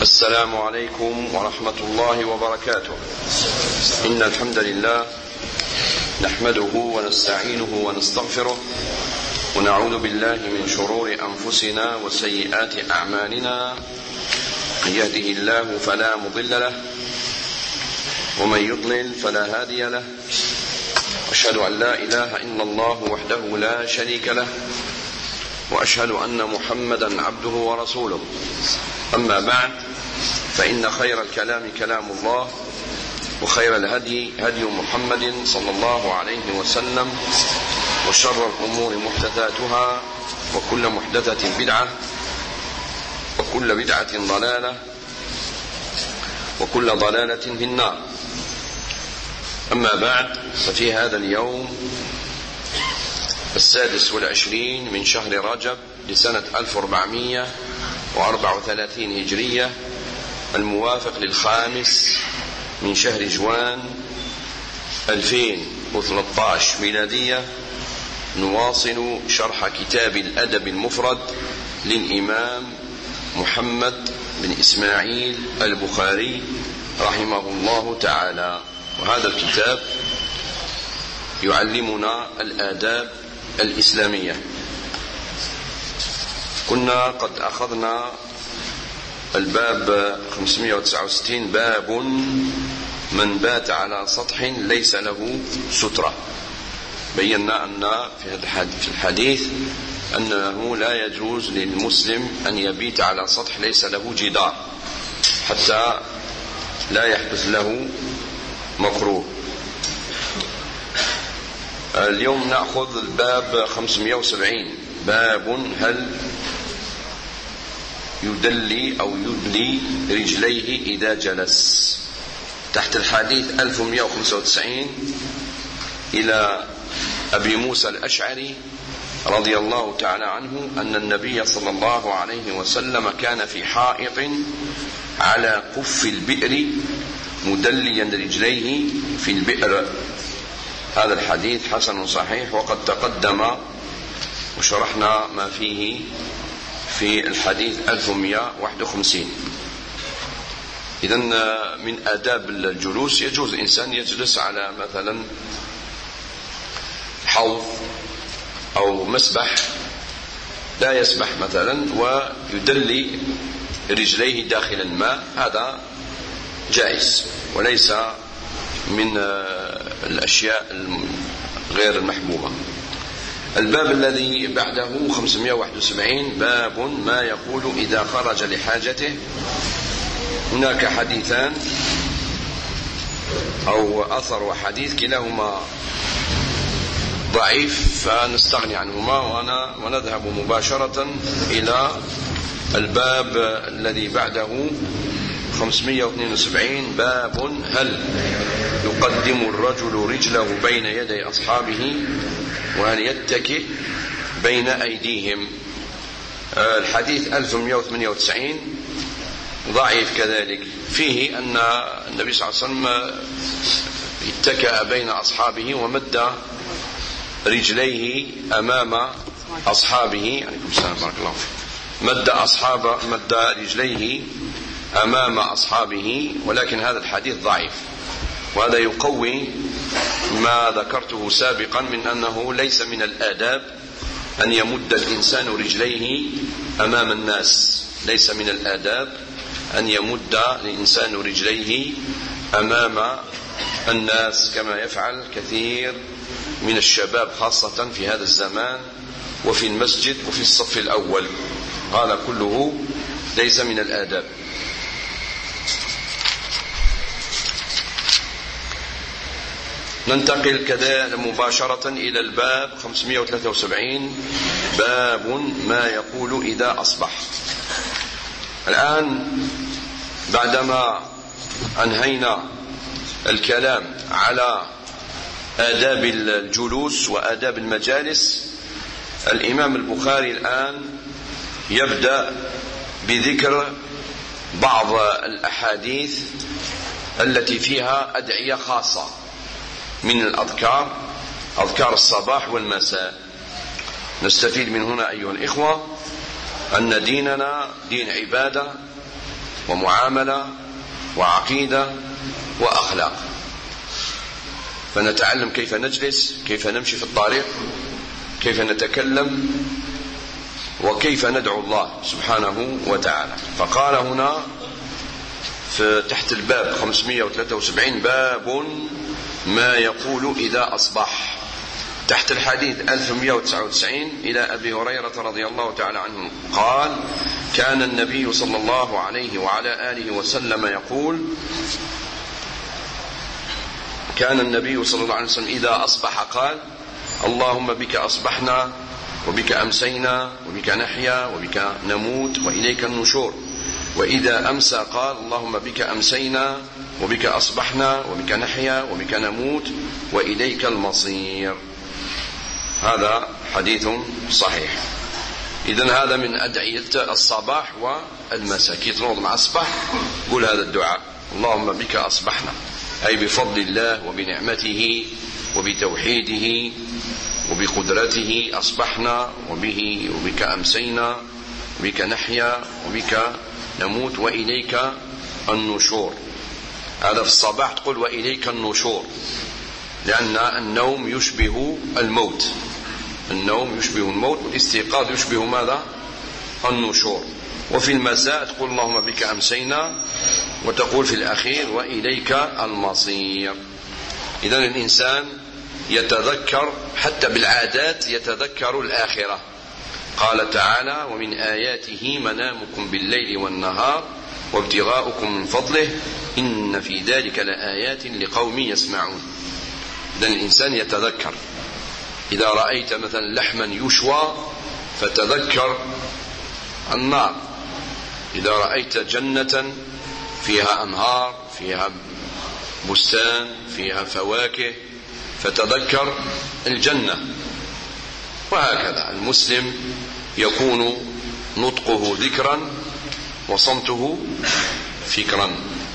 السلام عليكم ورحمة الله وبركاته. إن الحمد لله نحمده ونستعينه ونستغفره ونعوذ بالله من شرور أنفسنا وسيئات أعمالنا. من يهده الله فلا مضل له ومن يضلل فلا هادي له. أشهد أن لا إله إلا الله وحده لا شريك له وأشهد أن محمدا عبده ورسوله. أما بعد، فإن خير الكلام كلام الله وخير الهدي هدي محمد صلى الله عليه وسلم وشر الأمور محدثاتها وكل محدثة بدعة وكل بدعة ضلالة وكل ضلالة في النار. أما بعد، ففي هذا اليوم 26 من شهر رجب لسنة 1434 هجرية، الموافق للخامس من شهر جوان 2013 ميلادية، نواصل شرح كتاب الأدب المفرد للإمام محمد بن إسماعيل البخاري رحمه الله تعالى. وهذا الكتاب يعلمنا الآداب الإسلامية. كنا قد أخذنا الباب 569، باب من بات على سطح ليس له سترة. بينا أن في الحديث أنه لا يجوز للمسلم أن يبيت على سطح ليس له جدار حتى لا يحدث له مكروه. اليوم نأخذ الباب 570، باب هل يدلي أو يدلي رجليه إذا جلس، تحت الحديث 1195 إلى أبي موسى الأشعري رضي الله تعالى عنه أن النبي صلى الله عليه وسلم كان في حائط على قف البئر مدليا رجليه في البئر. هذا الحديث حسن صحيح، وقد تقدم وشرحنا ما فيه في الحديث 1151. إذن من آداب الجلوس يجوز الإنسان يجلس على مثلا حوض أو مسبح لا يسبح مثلا ويدلي رجليه داخل الماء، هذا جائز وليس من الأشياء غير المحبوبة. الباب الذي بعده 571، باب ما يقول إذا خرج لحاجته. هناك حديثان أو أثر وحديث كلاهما ضعيف، فنستغني عنهما ونذهب مباشرة إلى الباب الذي بعده 572، باب هل يقدم الرجل رجله بين يدي أصحابه وهل يتكئ بين أيديهم. الحديث 1198 ضعيف كذلك، فيه أن النبي صلى الله عليه وسلم اتكأ بين أصحابه ومد رجليه أمام أصحابه. عليكم السلام بارك الله فيك. مد رجليه أمام أصحابه، ولكن هذا الحديث ضعيف، وهذا يقوي ما ذكرته سابقا من أنه ليس من الآداب أن يمد الإنسان رجليه أمام الناس. ليس من الآداب أن يمد الإنسان رجليه أمام الناس كما يفعل كثير من الشباب، خاصة في هذا الزمان وفي المسجد وفي الصف الأول. قال كله ليس من الآداب. ننتقل كذا مباشرة إلى الباب 573، باب ما يقول إذا أصبح. الآن بعدما أنهينا الكلام على آداب الجلوس وآداب المجالس، الإمام البخاري الآن يبدأ بذكر بعض الأحاديث التي فيها أدعية خاصة من الأذكار، أذكار الصباح والمساء. نستفيد من هنا أيها الإخوة أن ديننا دين عبادة ومعاملة وعقيدة وأخلاق. فنتعلم كيف نجلس، كيف نمشي في الطريق، كيف نتكلم، وكيف ندعو الله سبحانه وتعالى. فقال هنا في تحت الباب 573 باب ما يقول إذا أصبح. تحت الحديث 1199 إلى أبي هريرة رضي الله تعالى عنه قال: كان النبي صلى الله عليه وعلى آله وسلم يقول: كان النبي صلى الله عليه وسلم إذا أصبح قال: اللهم بك أصبحنا وبك أمسينا وبك نحيا وبك نموت وإليك النشور. وإذا أمسى قال: اللهم بك أمسينا وبك أصبحنا وبك نحيا وبك نموت وإليك المصير. هذا حديث صحيح. إذن هذا من أدعية الصباح والمساء. كي تنوض مع الصباح قول هذا الدعاء: اللهم بك أصبحنا، أي بفضل الله وبنعمته وبتوحيده وبقدرته أصبحنا، وبك أمسينا وبك نحيا وبك نموت وإليك النشور. هذا في الصباح تقول وإليك النشور، لأن النوم يشبه الموت، النوم يشبه الموت، والاستيقاظ يشبه ماذا؟ النشور. وفي المساء تقول اللهم بك أمسينا، وتقول في الأخير وإليك المصير. إذن الإنسان يتذكر حتى بالعادات، يتذكر الآخرة. قال تعالى: ومن آياته منامكم بالليل والنهار وابتغاؤكم من فضله إن في ذلك لآيات لقوم يسمعون. إذن الإنسان يتذكر. إذا رأيت مثلا لحما يشوى فتذكر النار، إذا رأيت جنة فيها أنهار، فيها بستان، فيها فواكه، فتذكر الجنة. وهكذا المسلم يكون نطقه ذكرا وصمته فكرا.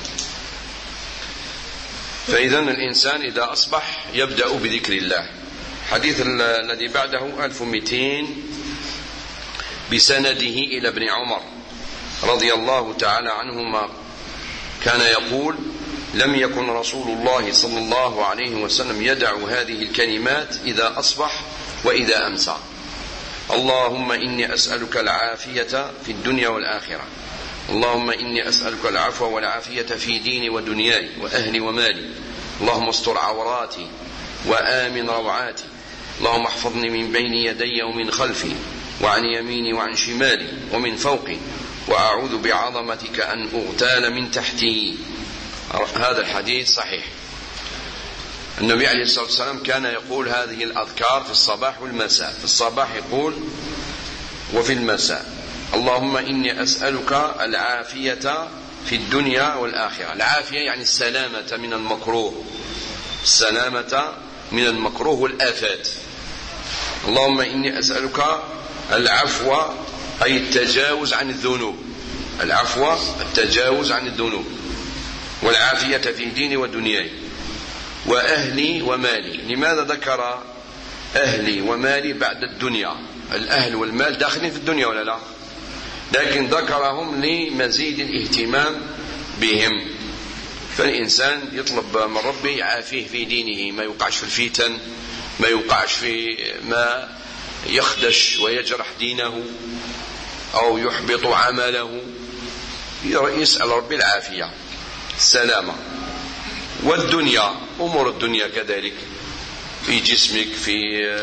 فإذا الإنسان إذا أصبح يبدأ بذكر الله. حديث الذي بعده 1200 بسنده إلى ابن عمر رضي الله تعالى عنهما كان يقول: لم يكن رسول الله صلى الله عليه وسلم يدع هذه الكلمات إذا أصبح وإذا أمسى: اللهم إني أسألك العافية في الدنيا والآخرة، اللهم إني أسألك العفو والعافية في ديني ودنياي وأهلي ومالي، اللهم استر عوراتي وآمن روعاتي، اللهم احفظني من بين يدي ومن خلفي وعن يميني وعن شمالي ومن فوقي، وأعوذ بعظمتك أن أغتال من تحتي. هذا الحديث صحيح. النبي عليه الصلاة والسلام كان يقول هذه الأذكار في الصباح والمساء. في الصباح يقول وفي المساء: اللهم إني أسألك العافية في الدنيا والآخرة. العافية يعني السلامة من المكروه، السلامة من المكروه والآفات. اللهم إني أسألك العفو، أي التجاوز عن الذنوب، العفو التجاوز عن الذنوب، والعافية في ديني ودنياي وأهلي ومالي. لماذا ذكر أهلي ومالي بعد الدنيا؟ الأهل والمال داخلين في الدنيا ولا لا؟ لكن ذكرهم لمزيد الاهتمام بهم. فالإنسان يطلب من ربه يعافيه في دينه، ما يوقعش في الفتن، ما يوقعش في ما يخدش ويجرح دينه أو يحبط عمله. يسأل ربي العافية، السلامة. والدنيا، أمور الدنيا كذلك، في جسمك، في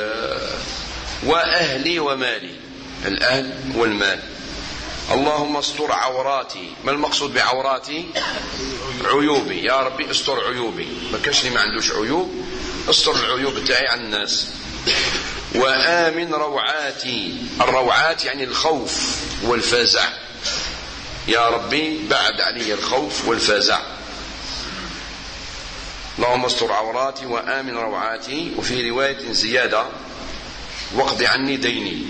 وأهلي ومالي، الأهل والمال. اللهم استر عوراتي. ما المقصود بعوراتي؟ عيوبي. يا ربي استر عيوبي، ما كاش اللي ما عندوش عيوب، استر العيوب تاعي عن الناس. وآمن روعاتي. الروعات يعني الخوف والفزع. يا ربي بعد علي الخوف والفزع. اللهم استر عوراتي وآمن روعاتي. وفي رواية زيادة: واقض عني ديني،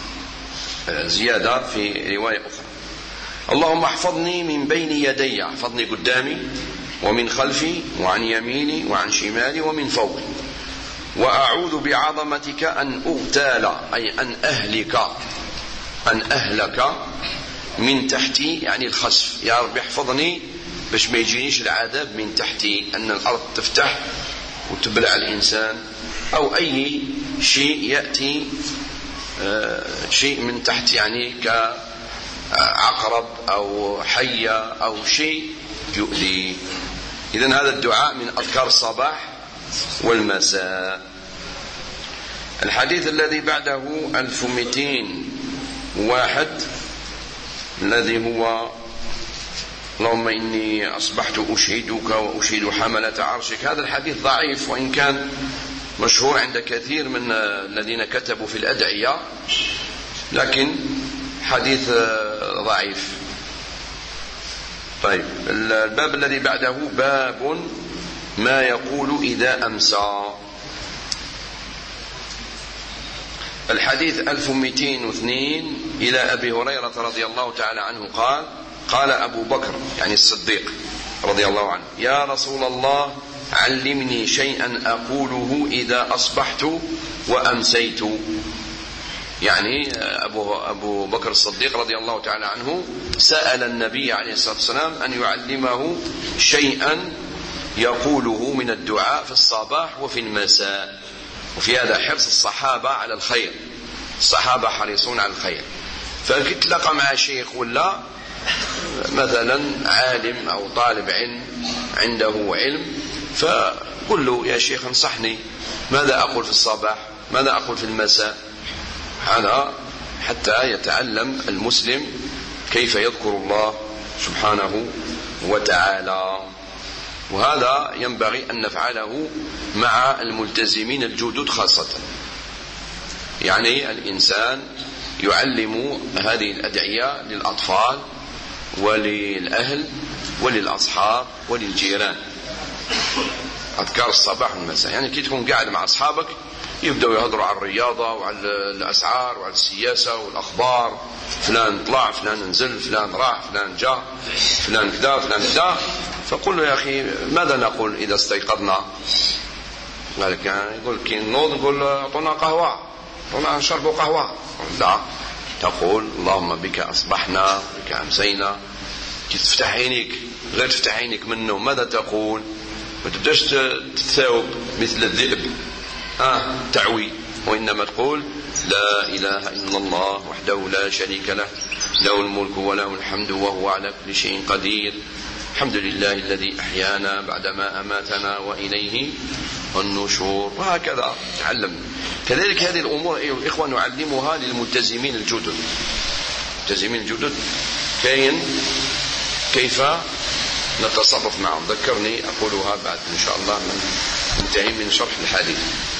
زيادة في رواية أخرى. اللهم احفظني من بين يدي، احفظني قدامي ومن خلفي وعن يميني وعن شمالي ومن فوقي، وأعوذ بعظمتك أن أغتال، أي أن أهلك، أن أهلك من تحتي يعني الخسف، يا رب احفظني باش ما يجينيش العذاب من تحتي، أن الأرض تفتح وتبلع الإنسان، أو أي شيء يأتي شيء من تحت، يعني كعقرب أو حية أو شيء يؤذي. إذن هذا الدعاء من أذكار الصباح والمساء. الحديث الذي بعده 1201 الذي هو اللهم إني أصبحت أشهدك وأشهد حملة عرشك. هذا الحديث ضعيف، وإن كان مشهور عند كثير من الذين كتبوا في الأدعية، لكن حديث ضعيف. طيب، الباب الذي بعده باب ما يقول إذا أمسى. الحديث 1202 إلى أبي هريرة رضي الله تعالى عنه قال: قال أبو بكر يعني الصديق رضي الله عنه: يا رسول الله علمني شيئا أقوله إذا أصبحت وأمسيت. يعني أبو بكر الصديق رضي الله تعالى عنه سأل النبي عليه الصلاة والسلام أن يعلمه شيئا يقوله من الدعاء في الصباح وفي المساء. وفي هذا حرص الصحابة على الخير، الصحابة حريصون على الخير. فكتلقى مع شيخ ولا مثلا عالم أو طالب علم عنده علم، فقل له: يا شيخ انصحني، ماذا أقول في الصباح، ماذا أقول في المساء؟ هذا حتى يتعلم المسلم كيف يذكر الله سبحانه وتعالى. وهذا ينبغي أن نفعله مع الملتزمين الجدد خاصة. يعني الإنسان يعلم هذه الأدعية للأطفال وللأهل وللأصحاب وللجيران، أذكار الصباح والمساء. يعني كي تكون قاعد مع أصحابك يبدأوا يهضروا على الرياضة وعلى الأسعار وعلى السياسة والأخبار، فلان طلع، فلان نزل، فلان راح، فلان جاء، فلان كذا، فلان كذا. فقل له: يا أخي ماذا نقول إذا استيقظنا؟ قال لك يقول كي نوض نقول أعطونا قهوة، أعطونا نشربوا قهوة. لا، تقول: اللهم بك أصبحنا بك أمسينا. كي تفتح عينيك، غير تفتح عينيك من النوم، ماذا تقول؟ ما تبداش تتثاوب مثل الذئب تعوي، وإنما تقول: لا إله إلا الله وحده لا شريك له، له الملك وله الحمد وهو على كل شيء قدير، الحمد لله الذي أحيانا بعدما أماتنا وإليه النشور. وهكذا تعلم. كذلك هذه الأمور أيها الإخوة نعلمها للملتزمين الجدد. الملتزمين الجدد كيف نتصرف معهم. ذكرني أقولها بعد إن شاء الله من انتهي من شرح الحديث.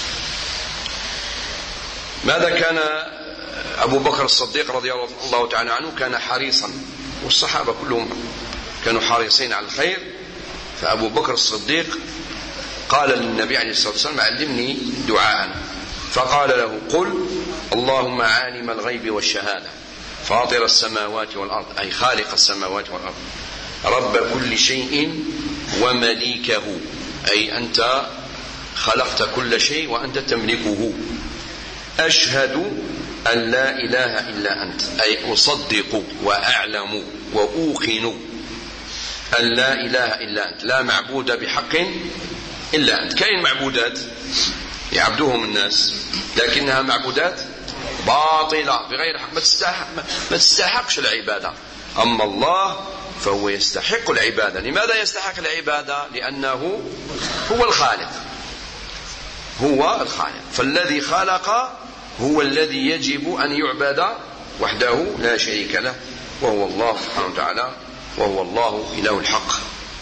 ماذا كان أبو بكر الصديق رضي الله تعالى عنه؟ كان حريصا، والصحابة كلهم كانوا حريصين على الخير. فأبو بكر الصديق قال للنبي عليه الصلاة والسلام: علمني دعاء. فقال له: قل اللهم عالم الغيب والشهادة فاطر السماوات والأرض، أي خالق السماوات والأرض، رب كل شيء ومليكه، أي أنت خلقت كل شيء وأنت تملكه، أشهد أن لا إله إلا أنت، أي أصدق وأعلم وأوقن أن لا إله إلا أنت، لا معبود بحق إلا أنت. كاين معبودات يعبدوهم الناس لكنها معبودات باطلة بغير حق، ما تستحقش العبادة. أما الله فهو يستحق العبادة. لماذا يستحق العبادة؟ لأنه هو الخالق، هو الخالق. فالذي خلق هو الذي يجب أن يعبد وحده لا شريك له، وهو الله سبحانه وتعالى، وهو الله إله الحق.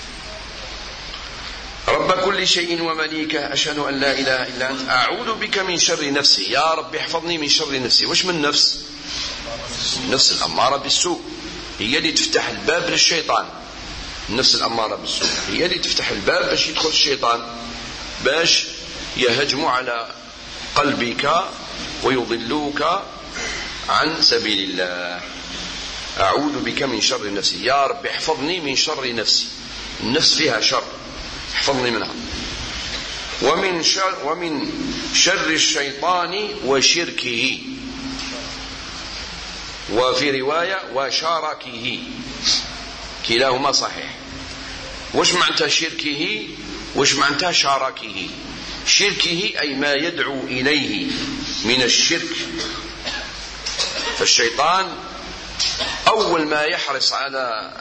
رب كل شيء ومليكه، أشهد أن لا إله إلا أنت، أعوذ بك من شر نفسي. يا رب احفظني من شر نفسي. وش من نفس؟ نفس الأمارة بالسوء، هي اللي تفتح الباب للشيطان. النفس الأمارة بالسوء هي اللي تفتح الباب باش يدخل الشيطان، باش يهجم على قلبك ويضلوك عن سبيل الله. أعوذ بك من شر نفسي. يا رب احفظني من شر نفسي. النفس فيها شر، احفظني منها. ومن شر الشيطان وشركه. وفي رواية وشاركه، كلاهما صحيح. وش معنى شركه؟ وش معنى شاركه؟ شركه أي ما يدعو إليه من الشرك. فالشيطان أول ما يحرص على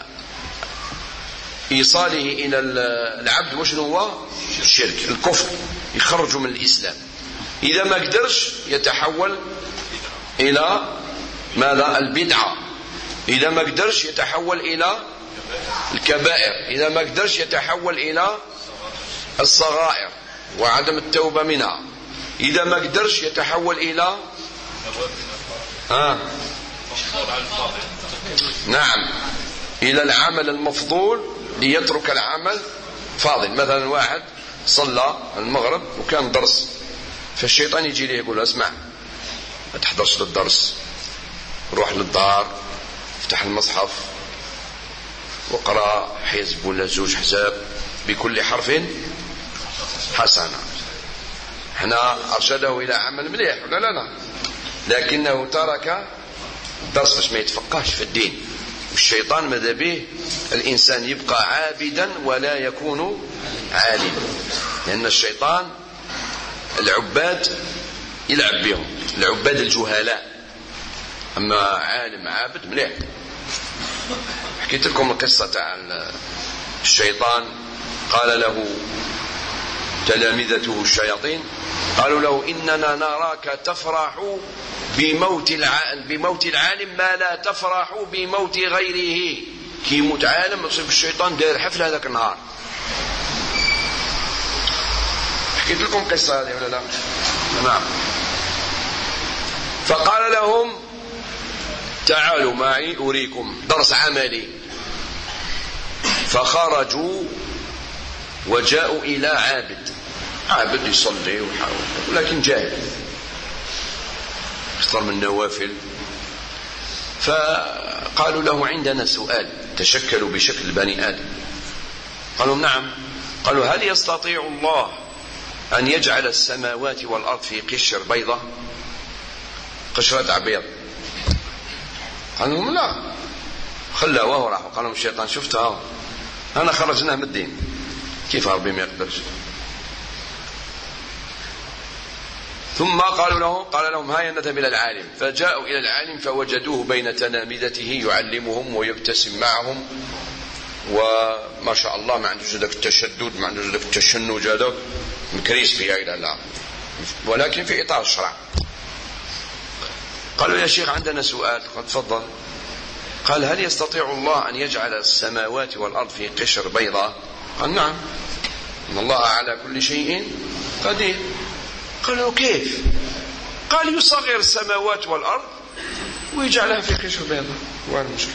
إيصاله إلى العبد وش هو؟ الشرك، الكفر، يخرج من الإسلام. إذا ما قدرش يتحول إلى ماذا؟ البدعة. إذا ما قدرش يتحول إلى الكبائر. إذا ما قدرش يتحول إلى الصغائر وعدم التوبة منها. إذا ما قدرش يتحول إلى نعم إلى العمل المفضول، ليترك العمل فاضل. مثلا واحد صلى المغرب وكان درس، فالشيطان يجي له يقول اسمع ما تحضرش للدرس، روح للدار افتح المصحف واقرأ حزب ولا زوج حزاب بكل حرف حسنة. احنا أرشده إلى عمل مليح ولا لا؟ لكنه ترك الدرس باش ما يتفقهش في الدين. والشيطان ماذا به الإنسان يبقى عابدا ولا يكون عالما، لأن الشيطان العباد يلعب بهم، العباد الجهلاء. أما عالم عابد مليح. حكيت لكم القصة تاع الشيطان، قال له تلامذته الشياطين، قالوا له إننا نراك تفرح بموت العالم ما لا تفرح بموت غيره. كي يموت عالم يصيب الشيطان داير حفل هذاك النهار. حكيت لكم قصة هذه ولا لا؟ نعم. فقال لهم تعالوا معي أريكم درس عملي. فخرجوا وجاءوا إلى عابد يصلي ويحاول، ولكن جاهل أكثر من النوافل. فقالوا له عندنا سؤال، تشكلوا بشكل بني آدم. قالوا نعم. قالوا هل يستطيع الله أن يجعل السماوات والأرض في قشر بيضة، قشرة عبيض؟ قالوا لهم لا. خلاه وهو راح. قال لهم الشيطان شفتها أنا خرجناه من الدين، كيف ربي ما يقدرش؟ ثم قال لهم هيا نذهب إلى العالم. فجاءوا إلى العالم فوجدوه بين تلامذته يعلمهم ويبتسم معهم، وما شاء الله ما عندوش ذاك التشدد، ما عندوش ذاك التشنج هذاك مكريس فيها إلى لا، ولكن في إطار الشرع. قالوا يا شيخ عندنا سؤال. قال تفضل. قال هل يستطيع الله أن يجعل السماوات والأرض في قشر بيضاء؟ قال نعم، إن الله على كل شيء قدير. قالوا كيف؟ قال يصغر السماوات والأرض ويجعلها في قشر بيضاء، وين المشكلة؟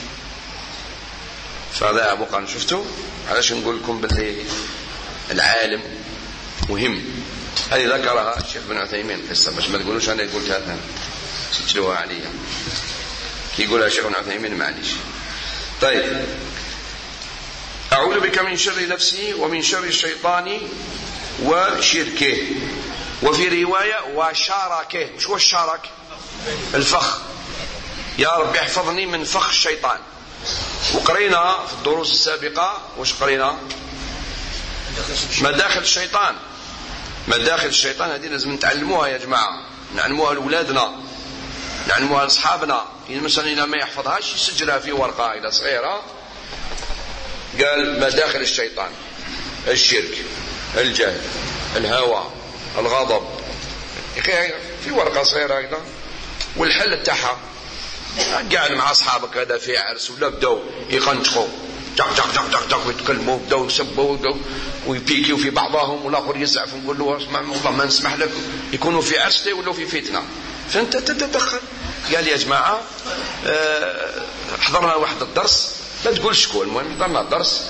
فهذا أبو قال شفتوا علاش نقول لكم باللي العالم مهم. هذه ذكرها الشيخ بن عثيمين قصة، باش ما تقولوش أنا قلتها أنا سجلوها عليا، كي يقولها الشيخ بن عثيمين معليش. طيب، أعوذ بك من شر نفسي ومن شر الشيطان وشركه. وفي رواية وشاركه. شو هو الشارك؟ الفخ. يا رب احفظني من فخ الشيطان. وقرينا في الدروس السابقة وش قرينا؟ مداخل الشيطان. مداخل الشيطان هذه لازم نتعلموها يا جماعة، نعلموها لأولادنا، نعلموها لأصحابنا. مثلا إذا ما يحفظهاش يسجلها في ورقة إذا صغيرة. قال مداخل الشيطان: الشرك، الجهل، الهوى، الغضب، في ورقة صغيرة أيضا. والحل تاعها قاعد مع أصحابك هذا في عرس ولا بدأوا يقنطقوا جق جق جق جق جق ويتكلموا، بدأوا يسبوا ويبيكيوا في بعضهم، والآخر يزعف ونقول له اسمع والله ما نسمح لك، يكونوا في عرس ولا في فتنة، فأنت تتدخل. قال يا جماعة حضرنا واحد الدرس، لا تقول شكون، المهم حضرنا الدرس.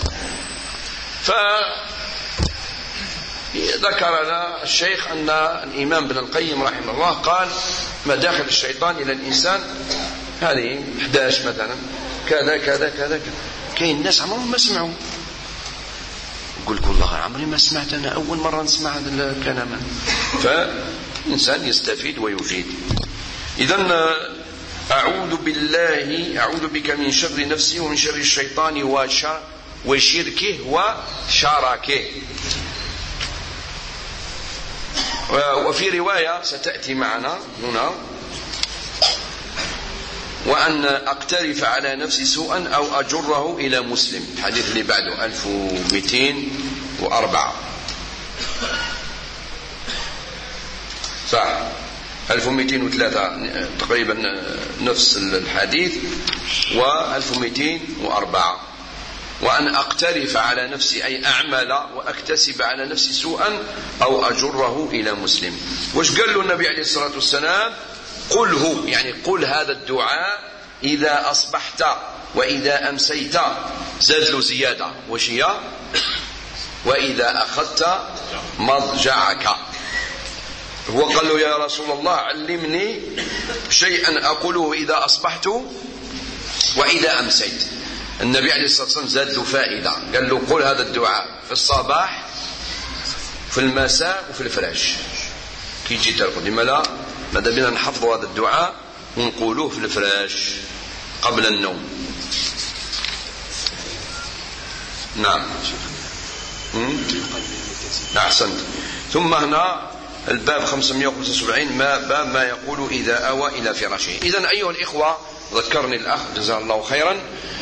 ذكر لنا الشيخ أن الإمام ابن القيم رحمه الله قال مداخل الشيطان إلى الإنسان هذه 11 مثلا، كذا كذا كذا. كاين الناس عمرهم ما سمعوا، يقول لك والله عمري ما سمعت، أنا أول مرة نسمع هذا الكلام. فالإنسان يستفيد ويفيد. إذن أعوذ بك من شر نفسي ومن شر الشيطان وشركه وشركه. وفي رواية ستأتي معنا هنا: وأن أقترف على نفسي سوءا أو أجره إلى مسلم. الحديث اللي بعده 1204 صح، 1203 تقريبا نفس الحديث، و1204: وأن أقترف على نفسي أي أعمل وأكتسب على نفسي سوءا أو أجره إلى مسلم. وش قال له النبي عليه الصلاة والسلام؟ قله، يعني قل هذا الدعاء إذا أصبحت وإذا أمسيت. زاد له زيادة، وش هي؟ وإذا أخذت مضجعك. هو قال له: يا رسول الله علمني شيئا أقوله إذا أصبحت وإذا أمسيت. النبي عليه الصلاة والسلام زاد له فائدة، قال له: قل هذا الدعاء في الصباح في المساء وفي الفراش كي يجي ترقد. لما لا؟ ماذا بنا نحفظوا هذا الدعاء ونقولوه في الفراش قبل النوم. نعم. أحسنت. ثم هنا الباب 575 باب ما يقول إذا أوى إلى فراشه. إذن أيها الإخوة، ذكرني الأخ جزاه الله خيرا،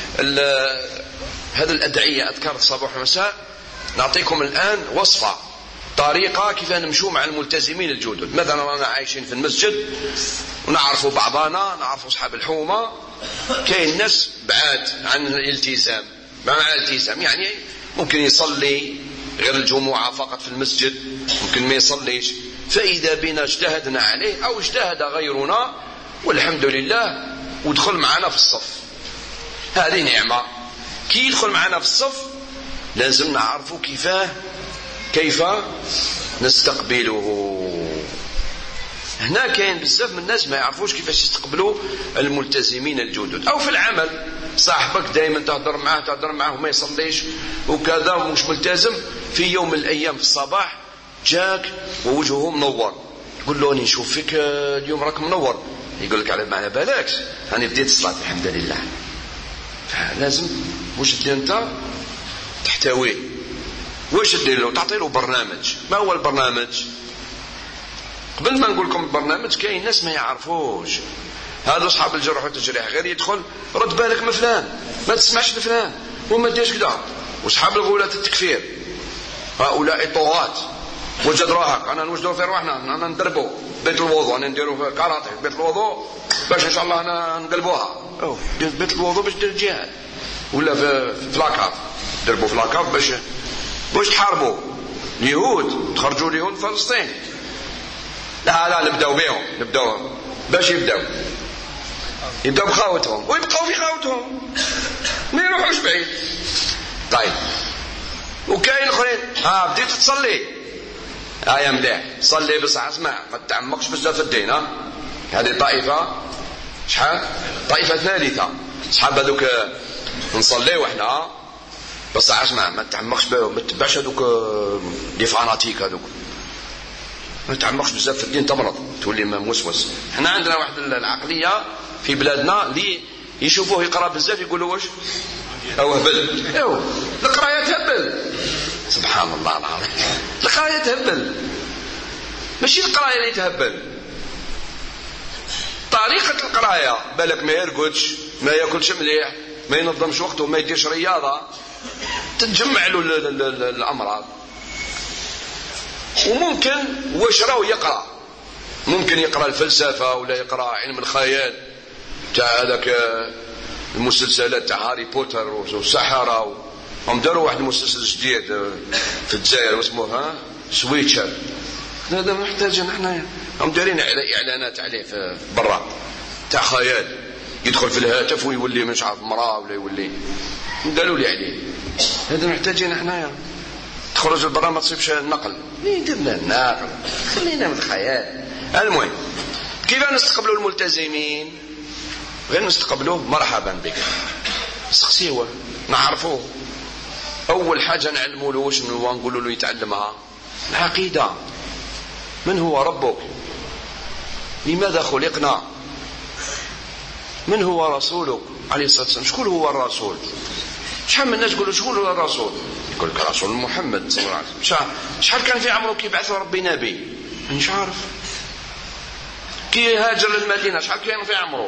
هذا الأدعية أذكار الصباح والمساء. نعطيكم الآن وصفة، طريقة كيف نمشوا مع الملتزمين الجدد. مثلا رانا عايشين في المسجد ونعرفوا بعضنا، نعرفوا أصحاب الحومة. كاين ناس بعاد عن الالتزام. ما معنى الالتزام؟ يعني ممكن يصلي غير الجمعة فقط في المسجد، ممكن ما يصليش. فإذا بنا اجتهدنا عليه أو اجتهد غيرنا والحمد لله ودخل معنا في الصف، هذه نعمة. كي يدخل معنا في الصف لازم نعرفوا كيف نستقبله. هنا كاين بزاف من الناس ما يعرفوش كيفاش يستقبلوا الملتزمين الجدد. أو في العمل، صاحبك دائما تهضر معه وما يصليش وكذا ومش ملتزم، في يوم من الأيام في الصباح جاك ووجهه منور، تقول له: أنا نشوف فيك اليوم راك منور. يقول لك: على بالكش أنا بديت الصلاة الحمد لله. فلازم واش دير أنت؟ تحتويه. واش دير له؟ تعطي له برنامج. ما هو البرنامج؟ قبل ما نقول لكم البرنامج، كاين ناس ما يعرفوش. هذا أصحاب الجرح والتجريح، غير يدخل رد بالك من فلان، ما تسمعش لفلان وما ديرش كذا. وأصحاب الغلاة التكفير، هؤلاء طغاة. وجد راهق، أنا نوجدوا في روحنا، أنا ندربوا بيت الوضوء، أنا نديروا كاراتيه بيت الوضوء باش إن شاء الله أنا نقلبوها. بيت الوضوء باش دير الجهاد، ولا في فلاكار دربوا فلاكار باش تحاربوا اليهود، تخرجوا اليهود فلسطين. لا نبداو بهم باش يبداو بخاوتهم ويبقوا في خاوتهم، ما يروحوش بعيد. طيب، وكاين اخرين بديت تصلي، يا مليح صلي بس اسمع، ما تعمقش بزاف في الدين. هذه طائفه، شحال؟ طائفه ثالثه. صحاب هذوك نصليو احنا بس اسمع، ما تعمقش بهم، ما تتبعش هذوك لي فاناتيك، هذوك ما تعمقش بزاف في الدين، تمرض تولي موسوس. احنا عندنا واحد العقليه في بلادنا اللي يشوفوه يقرا بزاف يقولوا: واش هبل. القرايه تهبل. سبحان الله العظيم، القرايه تهبل، ماشي القرايه اللي تهبل، طريقه القرايه. بالك ما يرقدش، ما ياكلش مليح، ما ينظمش وقته، ما يديرش رياضه، تتجمع له الامراض. وممكن واش راهو يقرا، ممكن يقرا الفلسفه ولا يقرا علم الخيال تاع هذاك المسلسلات تاع هاري بوتر والسحرة. هم داروا واحد المسلسل جديد في الجزائر اسمه سويتشر. هذا محتاجين احنا، هم دارين اعلانات عليه في برا تاع خيال، يدخل في الهاتف ويولي مش عارف مراه ولا يولي. قالوا لي عليه هذا محتاجين احنا. تخرج البرا ما تصيبش النقل، يدير لنا النقل، خلينا من الخيال. المهم، كيف نستقبلوا الملتزمين؟ غير نستقبلوه مرحبا بك، نسقسيوه، نعرفوه. اول حاجه نعلموا له واش نقولوا له يتعلمها العقيده. من هو ربك؟ لماذا خلقنا؟ من هو رسولك عليه الصلاة والسلام؟ شكون هو الرسول؟ شحال من الناس يقولوا شكون هو الرسول؟ يقول لك رسول محمد صلى الله عليه وسلم. شحال كان في عمره كيبعث ربي نبي؟ مش عارف. كي هاجر للمدينة شحال كان في عمره؟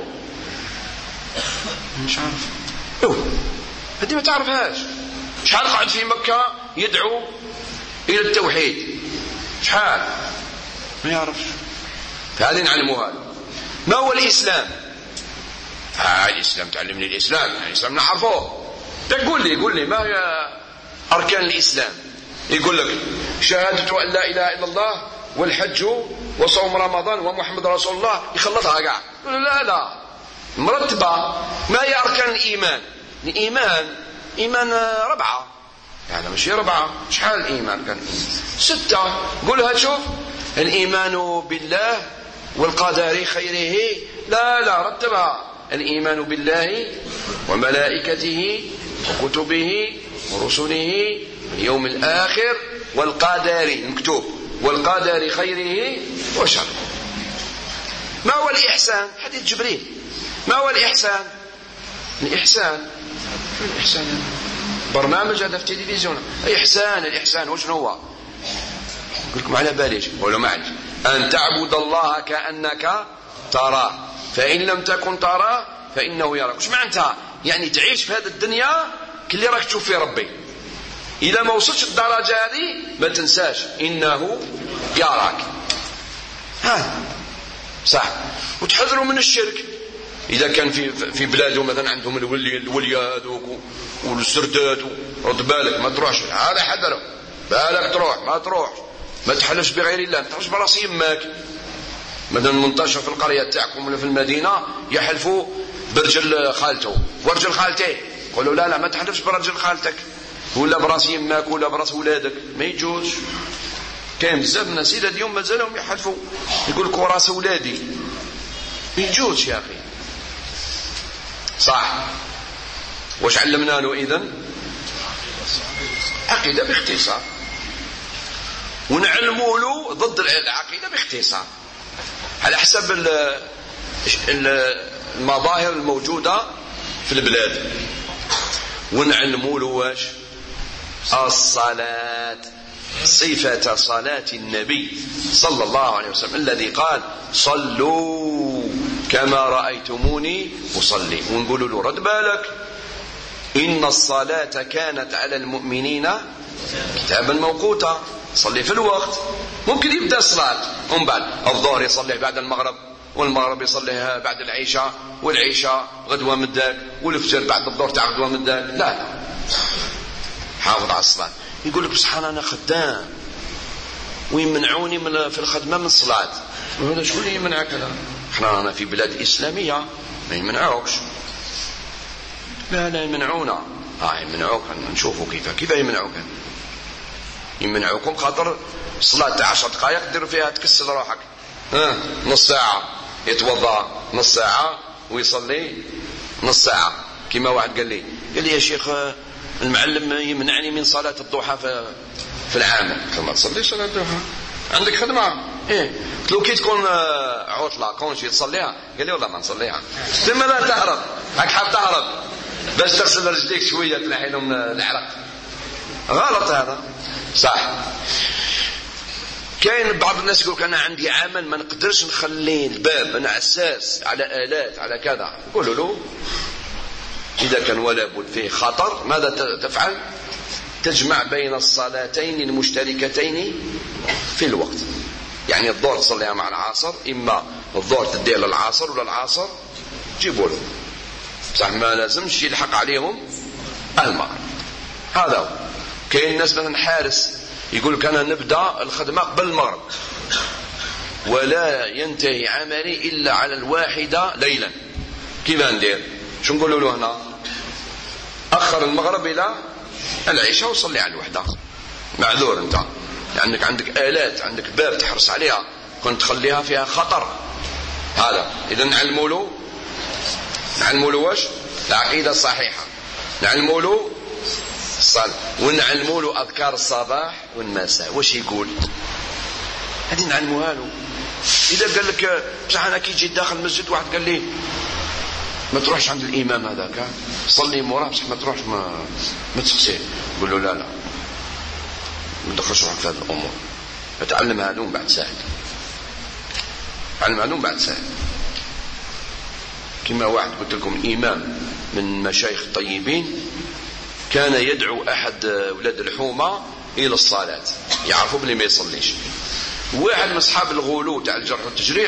مش عارف. هذه ما تعرفهاش. شحال قعد في مكة يدعو إلى التوحيد؟ شحال؟ ما يعرفش. فهذه نعلموها. ما هو الإسلام؟ الإسلام تعلمني الإسلام، الإسلام نعرفوه. قول لي ما هي أركان الإسلام؟ يقول لك شهادة أن لا إله إلا الله والحج وصوم رمضان ومحمد رسول الله، يخلطها قاع. لا مرتبة. ما هي أركان الإيمان؟ إيمان 4. هذا مش 4. شحال الإيمان؟ كان 6. قولها شوف. الإيمان بالله والقدر خيره. لا رتبها. الإيمان بالله وملائكته وكتبه ورسله واليوم الآخر والقدر، مكتوب والقدر خيره وشره. ما هو الإحسان؟ حديث جبريل. ما هو الإحسان؟ الإحسان برنامج هذا في التلفزيون. الإحسان وشنو هو؟ يقول لكم على باليش ولا معلش. أن تعبد الله كأنك تراه فإن لم تكن تراه فإنه يراك. وش معناتها؟ يعني تعيش في هذه الدنيا كل راك تشوف في ربي. إذا ما وصلتش الدرجة هذه ما تنساش إنه يراك. صح. وتحذروا من الشرك. إذا كان في بلادهم مثلا عندهم الوليات والسردات، رد بالك ما تروحش. هذا حذره بالك تروح ما تروح. ما تحلفش بغير الله، ما تحلفش براس يماك. مثلا منتشر في القرية تاعكم ولا في المدينة يحلفوا برجل خالته ورجل خالته. قولوا لا ما تحلفش برجل خالتك ولا براس يماك ولا براس ولادك، ما يجوز. كاين بزاف الناس الى اليوم مازالهم يحلفوا يقول لك راس ولادي. ما يجوز يا اخي. صح. واش علمنا له اذن؟ عقيدة باختصار. ونعلموا له ضد العقيدة باختصار على حسب المظاهر الموجودة في البلاد. ونعلموا له واش الصلاة، صفة صلاة النبي صلى الله عليه وسلم الذي قال صلوا كما رأيتموني أصلي. ونقول له رد بالك إن الصلاة كانت على المؤمنين كتابا موقوتا. صلي في الوقت. ممكن يبدأ الصلاة ومن بعد الظهر يصليه بعد المغرب، والمغرب يصليها بعد العشاء، والعشاء غدوة من ذاك، والفجر بعد الظهر تاع غدوة من ذاك. لا حافظ على الصلاة. يقول لك بصح أنا خدام ويمنعوني في الخدمة من الصلاة. وهذا شكون يمنعك؟ احنا رانا في بلاد إسلامية ما يمنعوكش. لا يمنعونا. يمنعوك. نشوفوا كيف يمنعوكم خاطر الصلاة تاع 10 دقائق ديروا فيها تكسل روحك. نص ساعة يتوضا، نص ساعة ويصلي نص ساعة. كما واحد قال لي يا شيخ المعلم يمنعني من صلاة الضحى في العام. ما تصليش صلاة الضحى، عندك خدمة. قلت له كي تكون عطلة كونشي تصليها؟ قال لي والله ما نصليها. ثم لا تهرب، راك حاب تهرب باش تغسل رجليك شوية تنحي لهم العرق. غلط هذا. صح. كاين بعض الناس يقول انا عندي عمل ما نقدرش نخلي الباب، انا عساس على آلات على كذا. قولوا له اذا كان ولا بد فيه خطر ماذا تفعل؟ تجمع بين الصلاتين المشتركتين في الوقت. يعني الظهر تصليها مع العصر، اما الظهر تديها للعصر ولا العصر جيبوا له. صح. ما لازمش يلحق عليهم المغرب. هذا هو. كاين ناس مثلا حارس يقول لك انا نبدا الخدمه قبل المغرب ولا ينتهي عملي الا على 1 ليلا. كيف ندير؟ شو نقولوا له هنا؟ اخر المغرب الى العشاء وصلي على 1. معذور انت، لانك عندك آلات، عندك باب تحرص عليها، كنت تخليها فيها خطر. هذا اذا نعلموا له واش العقيده الصحيحه، نعلموا له الصلاة، ونعلموا له أذكار الصباح والمساء. واش يقول؟ هذه نعلموها له. إذا قال لك بصح أنا كي جيت داخل المسجد واحد قال لي ما تروحش عند الإمام هذاك صلي موراه بصح ما تروحش ما تسقسيه. يقول له لا ما تدخلش روحك في هذه الأمور، اتعلم هذا ومن بعد ساعد، علم هذا ومن بعد ساعد. كما واحد قلت لكم إمام من مشايخ الطيبين كان يدعو أحد أولاد الحومة إلى الصلاة، يعرفوا بلي ما يصليش. واحد من أصحاب الغلو تاع الجرح والتجريح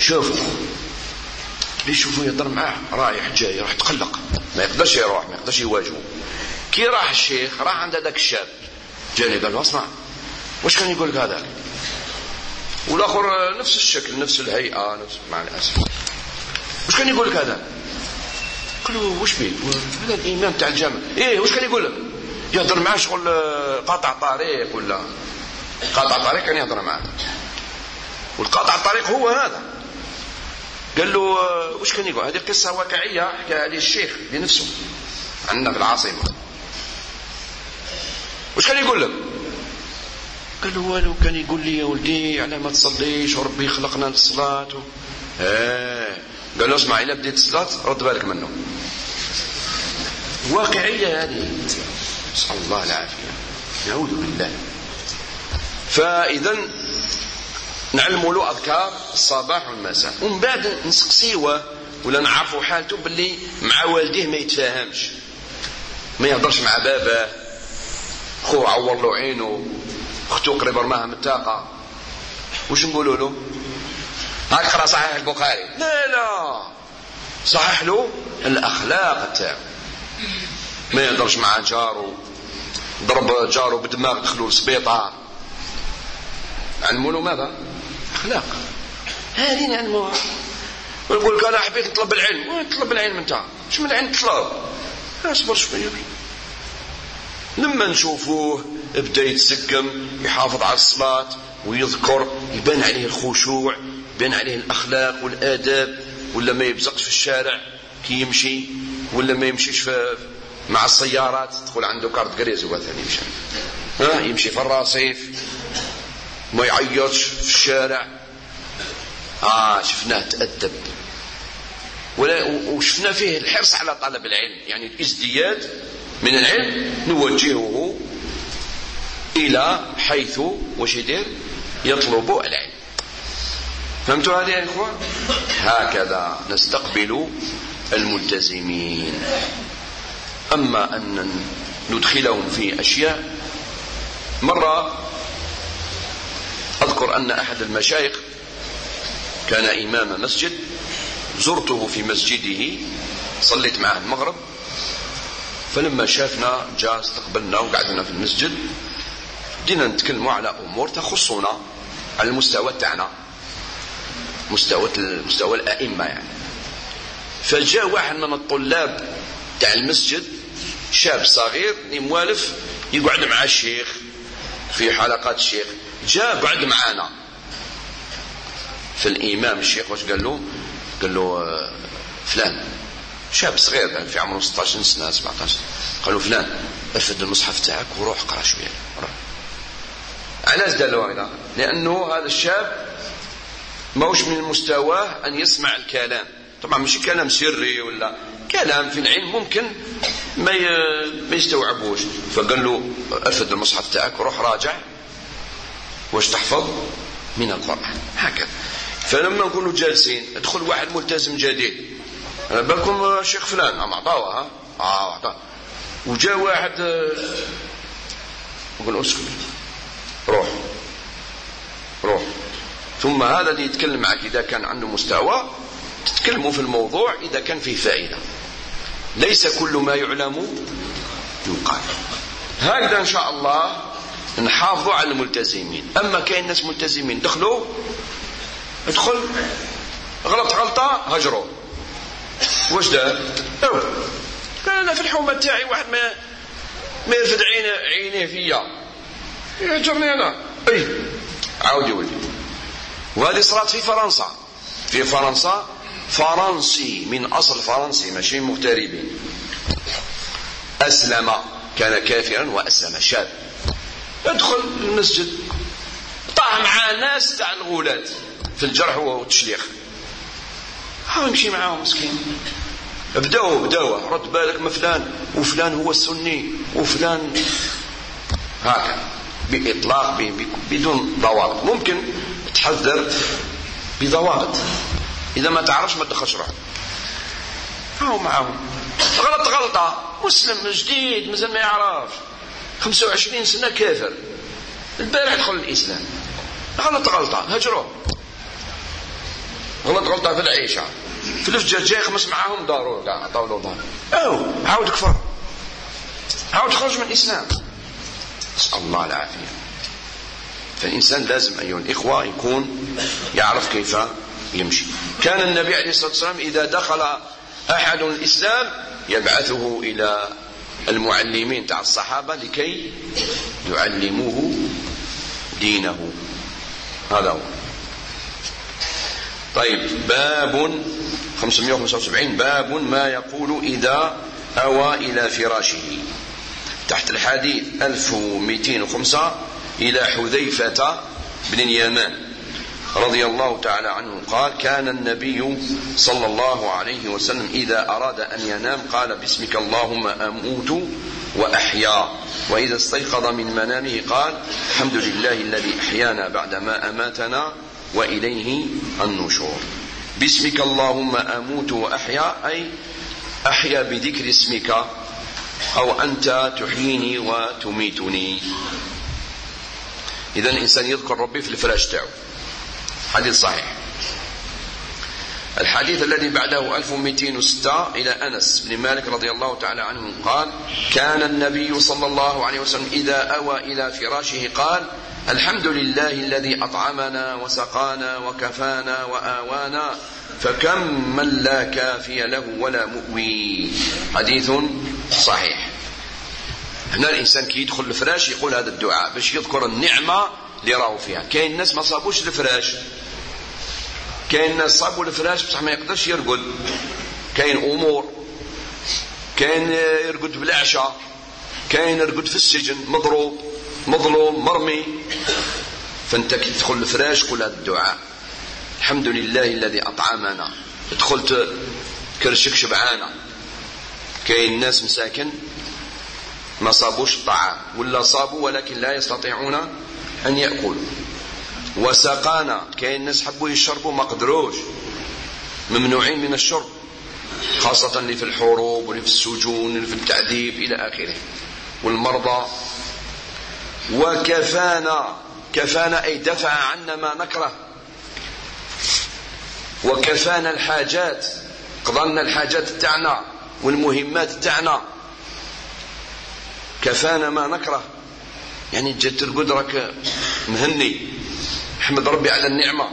شوفوا يضر معاه رايح جاي، راح تقلق ما يقدرش يروح، ما يقدرش يواجهه. كي راح الشيخ راح عند هذاك الشاب جاني قال له اسمع واش كان يقول لك هذا؟ والاخر نفس الشكل نفس الهيئه نفس مع الاسف. واش كان يقول لك هذا؟ قال له واش بيه؟ هذا الامام تاع الجامع. ايه واش كان يقول لك؟ يهضر معاه شغل قاطع طريق ولا قاطع طريق، كان يهضر معاه والقاطع الطريق هو هذا. قال له واش كان يقول؟ هذه قصه واقعيه حكاها لي الشيخ بنفسه عندنا في العاصمه. واش كان يقول لك؟ قال له والو، كان يقول لي يا ولدي على ما تصليش وربي خلقنا للصلاه قال له اسمع الا بديت الصلاه رد بالك منه. واقعيه هذه، نسال الله العافيه، نعوذ بالله. فاذا نعلموا له اذكار الصباح والمساء، ومن بعد نسقسيوه ولا نعرفوا حالته باللي مع والديه ما يتفاهمش، ما يهضرش مع باباه، خوه عور له عينه، اختو قريب رماها من الطاقه. واش نقولوا له؟ هاك اقرا صحيح البخاري. لا صحح له الاخلاق تاعو، ما يهضرش مع جاره، ضرب جاره بدماغ دخلوا للسبيطار. علموا له ماذا؟ اخلاق. هذه نعلموها. ويقول لك انا حبيت نطلب العلم. وين تطلب العلم انت؟ ايش من العلم تطلب؟ اصبر شويه. لما نشوفوه بدا يتسكم يحافظ على الصلاه ويذكر، يبان عليه الخشوع، يبان عليه الاخلاق والاداب، ولا ما يبزقش في الشارع كي يمشي، ولا ما يمشيش مع السيارات، تدخل عنده كارت غريز وثاني يمشي يمشي في الرصيف، ما يعيطش في الشارع. شفناه تأدب، وشفنا فيه الحرص على طلب العلم، يعني الازدياد من العلم نوجهه إلى حيث وش يدير يطلب العلم. فهمتوا هذه يا إخوان؟ هكذا نستقبل الملتزمين. أما أن ندخلهم في أشياء، مرة أذكر أن أحد المشايخ كان إمام مسجد، زرته في مسجده، صليت معه المغرب، فلما شافنا جاء استقبلنا وقعدنا في المسجد، بدينا نتكلموا على أمور تخصنا على المستوى تاعنا، مستوى الأئمة يعني. فجاء واحد من الطلاب تاع المسجد، شاب صغير موالف يقعد مع الشيخ في حلقات الشيخ، جاء قعد معانا. فالإمام الشيخ واش قال له؟ قال له فلان، شاب صغير في عمره 16 سنة 17، قال له فلان افد المصحف تاعك وروح اقرا شويه. علاش قال له هذا؟ لأنه هذا الشاب ماهوش من مستواه أن يسمع الكلام، طبعا مش كلام سري ولا كلام في العلم ممكن ما يستوعبوش. فقال له افد المصحف تاعك وروح راجع واش تحفظ من القرآن هكذا. فلما نكونوا جالسين ادخل واحد ملتزم جديد، بالكم شيخ فلان عطاوه عطاه، وجاء واحد يقول اسكت روح. ثم هذا اللي يتكلم معك إذا كان عنده مستوى تتكلموا في الموضوع إذا كان فيه فائدة، ليس كل ما يعلم يقال. هكذا إن شاء الله نحافظوا على الملتزمين. أما كاين ناس ملتزمين ادخل غلط غلطة هجروا. واش دار؟ قال أنا في الحومة تاعي واحد ما يرفد عينيه فيا يهجرني أنا. عاود يولي. وهذه صارت في فرنسا. فرنسي من أصل فرنسي ماشي مغتربين، أسلم، كان كافرا وأسلم، شاب، يدخل المسجد طاح مع ناس تاع الغولات في الجرح والتشليخ، يمشي معاهم مسكين، بداوة رد بالك ما فلان وفلان هو السني وفلان هكذا بإطلاق بدون ضوابط. ممكن تحذر بضوابط، إذا ما تعرفش ما تدخلش روحك. هاو معاهم غلطة، مسلم جديد مازال ما يعرفش، 25 سنة كافر، البارح يدخل الإسلام، غلطة هجروه، غلطة في العيشة، في الفجر جاي خمس معاهم داروا كاع عطاو له دار، أو عاود كفر، عاود خرج من الإسلام، نسأل الله العافية. فالإنسان لازم أيها الإخوة يكون يعرف كيف يمشي. كان النبي عليه الصلاة والسلام إذا دخل أحد الإسلام يبعثه إلى المعلمين تاع الصحابة لكي يعلموه دينه. هذا هو. طيب، باب 575 باب ما يقول إذا أوى إلى فراشه. تحت الحديث 1205 إلى حذيفة بن اليمان رضي الله تعالى عنه قال: كان النبي صلى الله عليه وسلم إذا أراد أن ينام قال: باسمك اللهم أموت وأحيا. وإذا استيقظ من منامه قال: الحمد لله الذي أحيانا بعدما أماتنا وإليه النشور. باسمك اللهم أموت وأحيا أي أحيا بذكر اسمك، أو أنت تحييني وتميتني. إذن الإنسان يذكر ربي في الفراش تاعه. حديث صحيح. الحديث الذي بعده 1206 إلى أنس بن مالك رضي الله تعالى عنه قال: كان النبي صلى الله عليه وسلم إذا أوى إلى فراشه قال: الحمد لله الذي أطعمنا وسقانا وكفانا وآوانا، فكم من لا كافي له ولا مؤوي. حديث صحيح. هنا الإنسان كي يدخل الفراش يقول هذا الدعاء باش يذكر النعمة اللي راهو فيها. كاين الناس ما صابوش الفراش، كاين الناس صابوا الفراش بصح ما يقدرش يرقد، كاين أمور، كاين يرقد بالعشاء، كاين يرقد في السجن مضروب مظلوم مرمي. فانت كي تدخل الفراش قول هذا الدعاء: الحمد لله الذي أطعمنا. دخلت كرشك شبعانة. كاين ناس مساكن ما صابوش الطعام ولا صابوا ولكن لا يستطيعون أن يأكلوا. وسقانا، كاين ناس حبوا يشربوا ما قدروش، ممنوعين من الشرب، خاصة اللي في الحروب واللي في السجون واللي في التعذيب إلى آخره، والمرضى. وكفانا، كفانا أي دفع عنا ما نكره. وكفانا الحاجات، قضلنا الحاجات تاعنا والمهمات تاعنا. كفانا ما نكره، يعني جات ترقد راك مهني، احمد ربي على النعمة.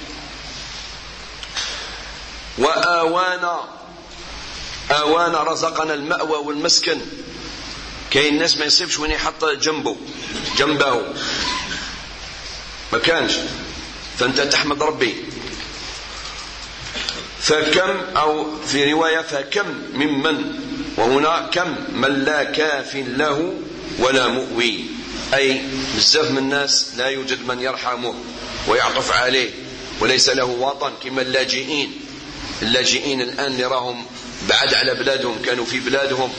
وآوانا، آوانا رزقنا المأوى والمسكن. كاين الناس ما يصيبش وين يحط جنبه ما كانش، فأنت تحمد ربي. فكم، أو في رواية فكم ممن، وهنا كم من لا كاف له ولا مؤوي، أي بزاف من الناس لا يوجد من يرحمه ويعطف عليه وليس له وطن، كما اللاجئين الآن اللي راهم بعد على بلادهم، كانوا في بلادهم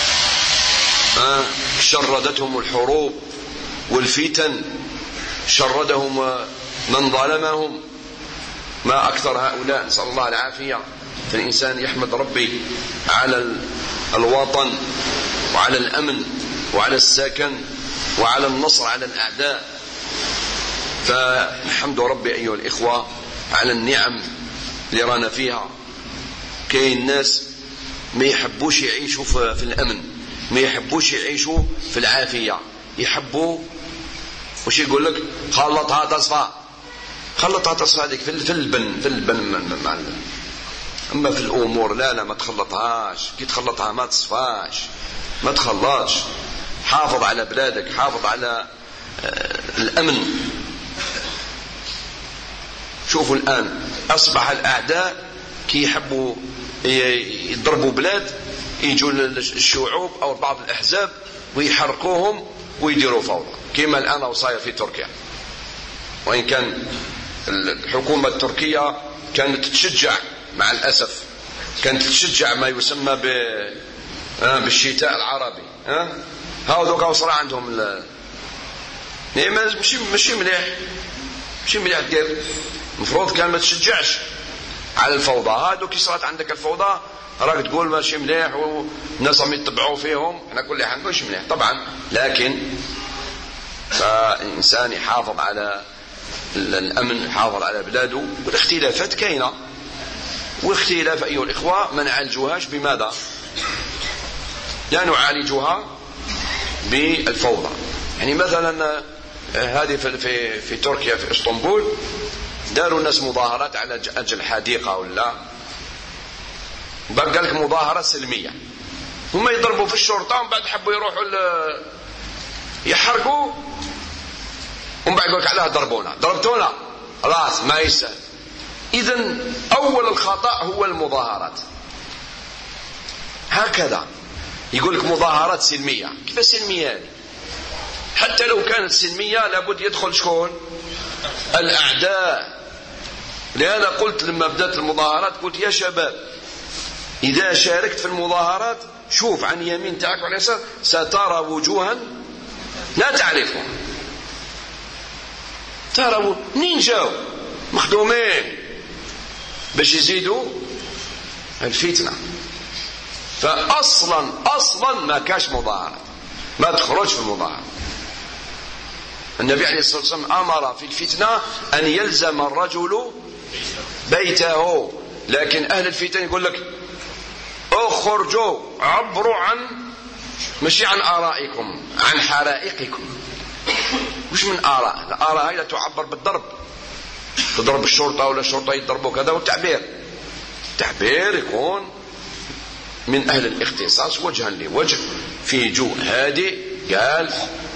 شردتهم الحروب والفتن، شردهم من ظلمهم، ما أكثر هؤلاء، نسأل الله العافية. فالإنسان يحمد ربي على الوطن وعلى الأمن وعلى السكن وعلى النصر على الأعداء. فالحمد ربي أيها الإخوة على النعم اللي رانا فيها. كاين ناس ما يحبوش يعيشوا في الأمن، ما يحبوش يعيشوا في العافية، يحبوا وش يقول لك خلطها تصفى، خلطها تصفى هذيك في البن أما في الأمور لا ما تخلطهاش، كي تخلطها ما تصفاش، ما تخلطش. حافظ على بلادك، حافظ على الأمن. شوفوا الآن أصبح الأعداء كي يحبوا يضربوا بلاد يجوا الشعوب أو بعض الأحزاب ويحرقوهم ويديروا فوضى، كما الآن وصاير في تركيا. وإن كان الحكومة التركية كانت تشجع مع الأسف كانت تشجع ما يسمى بالشتاء العربي. هاو دوكا وصل عندهم ماشي مليح دير. المفروض كان ما تشجعش على الفوضى. هادو كي صارت عندك الفوضى راك تقول ماشي مليح والناس راهم يتبعوا فيهم. احنا كل حاجه ماشي مليح طبعا، لكن فالانسان يحافظ على الامن، يحافظ على بلاده. والاختلافات كاينه، والاختلاف ايها الاخوه ما نعالجوهاش بماذا؟ لا نعالجها بالفوضى. يعني مثلا هذه في تركيا في اسطنبول داروا الناس مظاهرات على اجل حديقه ولا بقى لك مظاهره سلميه، هم يضربوا في الشرطه ومن بعد حبوا يروحوا يحرقوا ومن بعد يقول لك علاه ضربتونا خلاص ما يسال. اذا اول الخطا هو المظاهرات. هكذا يقول لك مظاهرات سلميه. كيف سلميه هذه؟ حتى لو كانت سلميه لابد يدخل شكون؟ الاعداء. لأنا قلت لما بدأت المظاهرات قلت يا شباب إذا شاركت في المظاهرات شوف عن يمين تاعك وعن يسار سترى وجوها لا تعرفها. ترى منين جاو؟ مخدومين باش يزيدوا الفتنة. فأصلا ما كاش مظاهرات، ما تخرج في المظاهرة. النبي عليه الصلاة والسلام أمر في الفتنة أن يلزم الرجل بيته، لكن أهل الفتن يقول لك اخرجوا عبروا عن مش عن آرائكم، عن حرائقكم. مش من آراء، الآراء هي لا تعبر بالضرب، تضرب الشرطة ولا الشرطة يضربوا كذا. والتعبير يكون من أهل الاختصاص وجها لوجه في جو هادئ. قال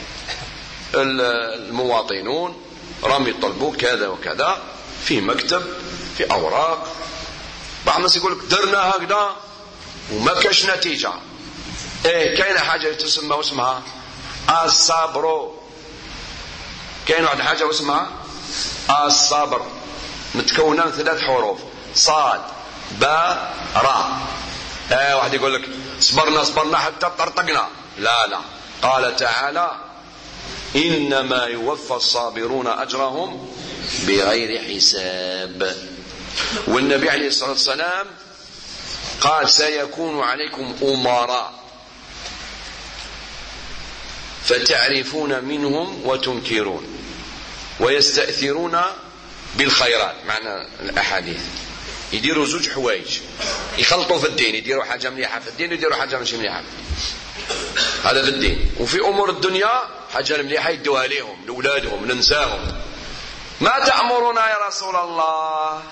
المواطنون راهم يطلبوا كذا وكذا في مكتب في أوراق. بعض الناس يقول لك درنا هكذا وما كاش نتيجة. كاينة حاجة تسمى واسمها الصبر. كاين واحد حاجة واسمها الصبر، متكونة من 3 حروف صاد باء راء. واحد يقول لك صبرنا حتى طرطقنا. لا قال تعالى إنما يوفى الصابرون أجرهم بغير حساب. والنبي عليه الصلاة والسلام قال سيكون عليكم أمراء فتعرفون منهم وتنكرون ويستأثرون بالخيرات. معنى الأحاديث يديروا 2 حوايج، يخلطوا في الدين، يديروا حاجة مليحة في الدين ويديروا حاجة مش مليحة. هذا في الدين. وفي أمور الدنيا حاجة مليحة يدوها لهم لأولادهم ننساهم. ما تأمرنا يا رسول الله؟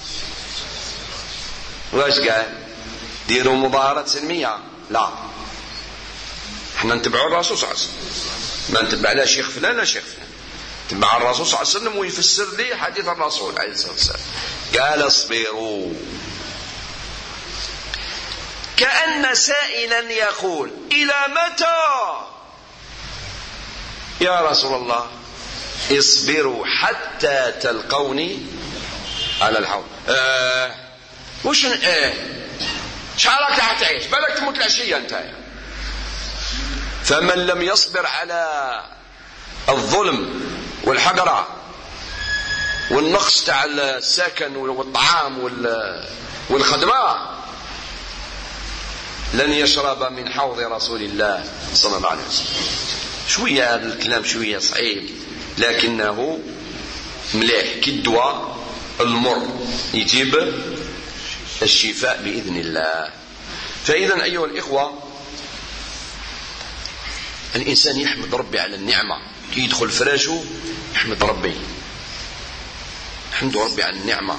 واش قال؟ ديروا مظاهرات سلمية؟ لا، احنا نتبعوا الرسول صلى الله عليه وسلم، ما نتبع لا شيخ فلان لا شيخ فلان، نتبع الرسول صلى الله عليه وسلم ويفسر لي حديث الرسول عليه الصلاة والسلام. قال اصبروا. كأن سائلا يقول إلى متى يا رسول الله؟ اصبروا حتى تلقوني على الحوض. وش شعرك تعيش بالك تموت العشية انت. فمن لم يصبر على الظلم والحقرة والنقص تاع السكن والطعام والخدمة لن يشرب من حوض رسول الله صلى الله عليه وسلم. شوية هذا الكلام شوية صعيب لكنه مليح كالدواء المر يجيب الشفاء بإذن الله. فإذا أيها الإخوة الإنسان يحمد ربي على النعمة. كي يدخل فراشه يحمد ربي، يحمد ربي على النعمة.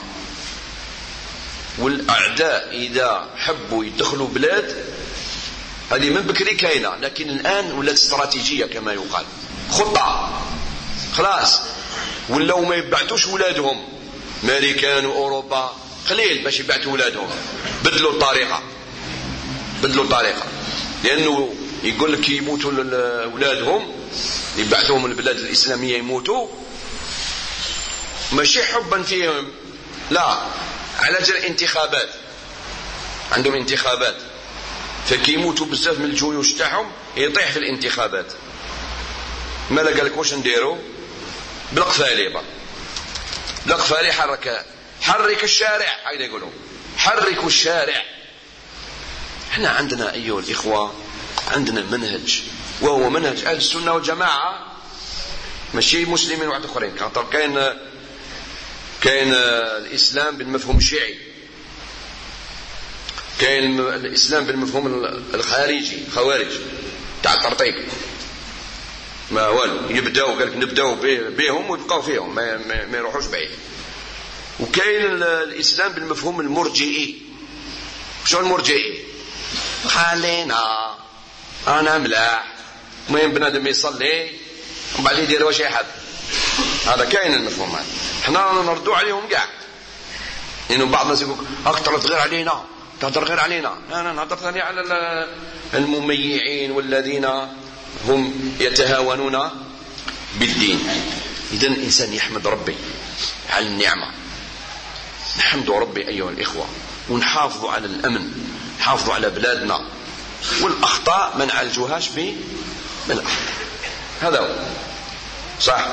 والأعداء إذا حبوا يدخلوا بلاد هذه من بكري كاينة، لكن الآن ولات استراتيجية كما يقال، خطة خلاص. ولو ما يبعتوش ولادهم أمريكان وأوروبا قليل باش يبعتوا ولادهم، بدلوا الطريقة لأنه يقول لك يموتوا ولادهم يبعثوهم البلاد الإسلامية يموتوا ماشي حبا فيهم، لا، على جال الانتخابات. عندهم انتخابات، فكيموتوا بزاف من الجيوش تاعهم يطيح في الانتخابات. مالا قال لك واش نديروا؟ بالقفالي بالقفالي حرك الشارع، هكذا يقولوا حركوا الشارع. احنا عندنا ايها الاخوه عندنا منهج، وهو منهج اهل السنه والجماعه، ماشي مسلمين واحد اخرين. خاطر كاين الاسلام بالمفهوم الشيعي، كاين الاسلام بالمفهوم الخارجي، خوارج تاع الترطيق ما والو، يبداو قال لك نبداو بهم ويبقاو فيهم ما يروحوش بعيد. وكاين الاسلام بالمفهوم المرجئي. شو المرجئي؟ خلينا انا ملاح، المهم بنادم يصلي ومن بعد يدير واش يحب. هذا كاين المفهوم هذا، حنا نردوا عليهم كاع. لانه بعض الناس يقول اكثر تغير علينا، تهدر غير علينا. انا نهضر ثاني على المميعين والذين هم يتهاونون بالدين. اذا الانسان يحمد ربي على النعمه، نحمد ربي ايها الاخوه، ونحافظوا على الامن، نحافظوا على بلادنا، والاخطاء ما نعالجوهاش بالاخطاء. هذا هو صح.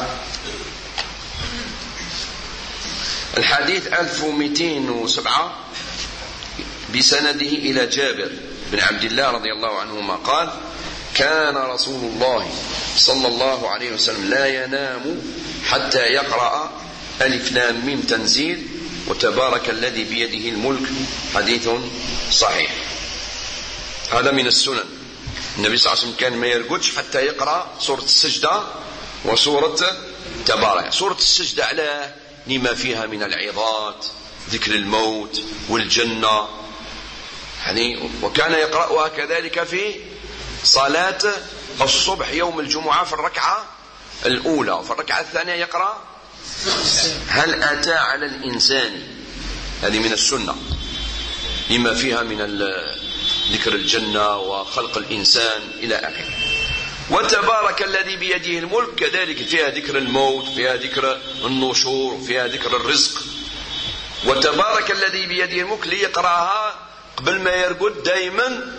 الحديث 1207 بسنده إلى جابر بن عبد الله رضي الله عنهما قال: كان رسول الله صلى الله عليه وسلم لا ينام حتى يقرأ ألف لام ميم تنزيل وتبارك الذي بيده الملك. حديث صحيح. هذا من السنن. النبي صلى الله عليه وسلم كان ما يرقدش حتى يقرأ سورة السجدة وسورة تبارك. سورة السجدة على لما فيها من العظات، ذكر الموت والجنة يعني. وكان يقرأها كذلك في صلاة الصبح يوم الجمعة في الركعة الأولى، وفي الركعة الثانية يقرأ هل أتى على الإنسان. هذه من السنة لما فيها من ذكر الجنة وخلق الإنسان إلى آخره. وتبارك الذي بيده الملك كذلك فيها ذكر الموت، فيها ذكر النشور، فيها ذكر الرزق. وتبارك الذي بيده الملك ليقرأها قبل ما يرقد دائما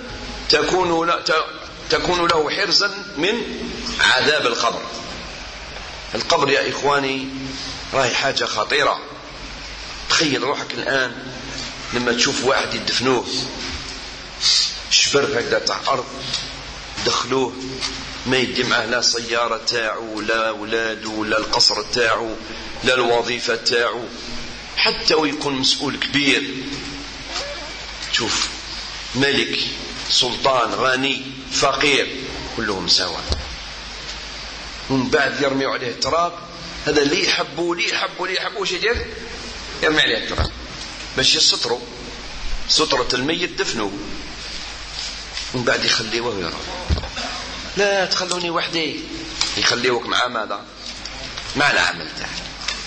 تكون له حرزا من عذاب القبر. القبر يا إخواني راهي حاجة خطيرة. تخيل روحك الآن لما تشوف واحد يدفنوه شبر هكذا تاع أرض، دخلوه ما يدي معه لا سيارة تاعو لا أولاده ولا القصر تاعو لا الوظيفة تاعو، حتى ويكون مسؤول كبير. شوف ملك، سلطان، غني، فقير، كلهم سواء. ومن بعد يرميوا عليه التراب. هذا اللي يحبوا وش يدير؟ يرمي عليه التراب باش يستروا سترة الميت، دفنوه ومن بعد يخليوه يروح. لا تخلوني وحدي، يخليوك مع ماذا؟ مع العمل تاعك.